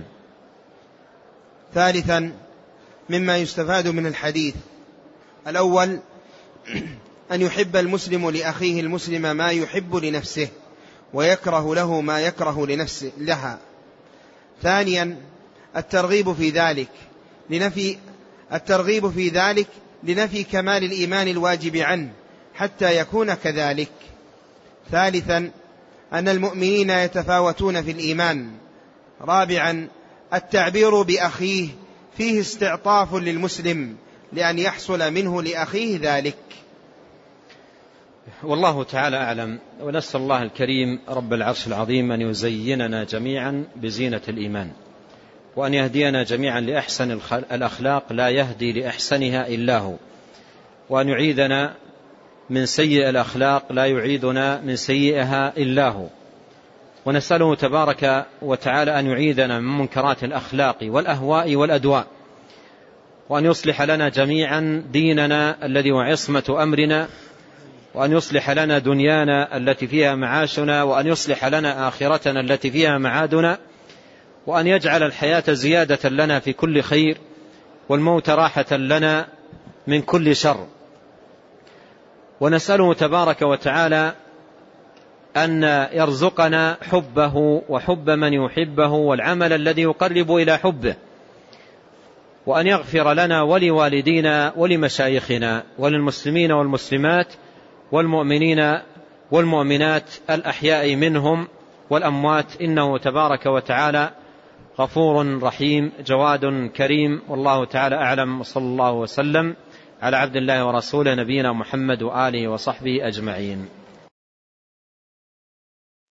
ثالثا مما يستفاد من الحديث: الأول أن يحب المسلم لأخيه المسلم ما يحب لنفسه ويكره له ما يكره لنفسه لها. ثانيا الترغيب في ذلك لنفي الترغيب في ذلك لنفي كمال الإيمان الواجب عنه حتى يكون كذلك. ثالثا أن المؤمنين يتفاوتون في الإيمان. رابعا التعبير بأخيه فيه استعطاف للمسلم لأن يحصل منه لأخيه ذلك. والله تعالى أعلم، ونسأل الله الكريم رب العرش العظيم أن يزيننا جميعا بزينة الإيمان، وأن يهدينا جميعا لأحسن الأخلاق لا يهدي لأحسنها إلا هو، وأن يعيذنا من سيء الأخلاق لا يعيذنا من سيئها إلا هو، ونسأله تبارك وتعالى أن يعيذنا من منكرات الأخلاق والأهواء والأدواء، وأن يصلح لنا جميعا ديننا الذي هو عصمة أمرنا، وأن يصلح لنا دنيانا التي فيها معاشنا، وأن يصلح لنا آخرتنا التي فيها معادنا، وأن يجعل الحياة زيادة لنا في كل خير، والموت راحة لنا من كل شر. ونسأله تبارك وتعالى أن يرزقنا حبه وحب من يحبه والعمل الذي يقرب إلى حبه، وأن يغفر لنا ولوالدينا ولمشايخنا وللمسلمين والمسلمات والمؤمنين والمؤمنات الأحياء منهم والأموات، إنه تبارك وتعالى غفور رحيم جواد كريم. والله تعالى أعلم، وصلى الله وسلم على عبد الله ورسوله نبينا محمد وآله وصحبه أجمعين.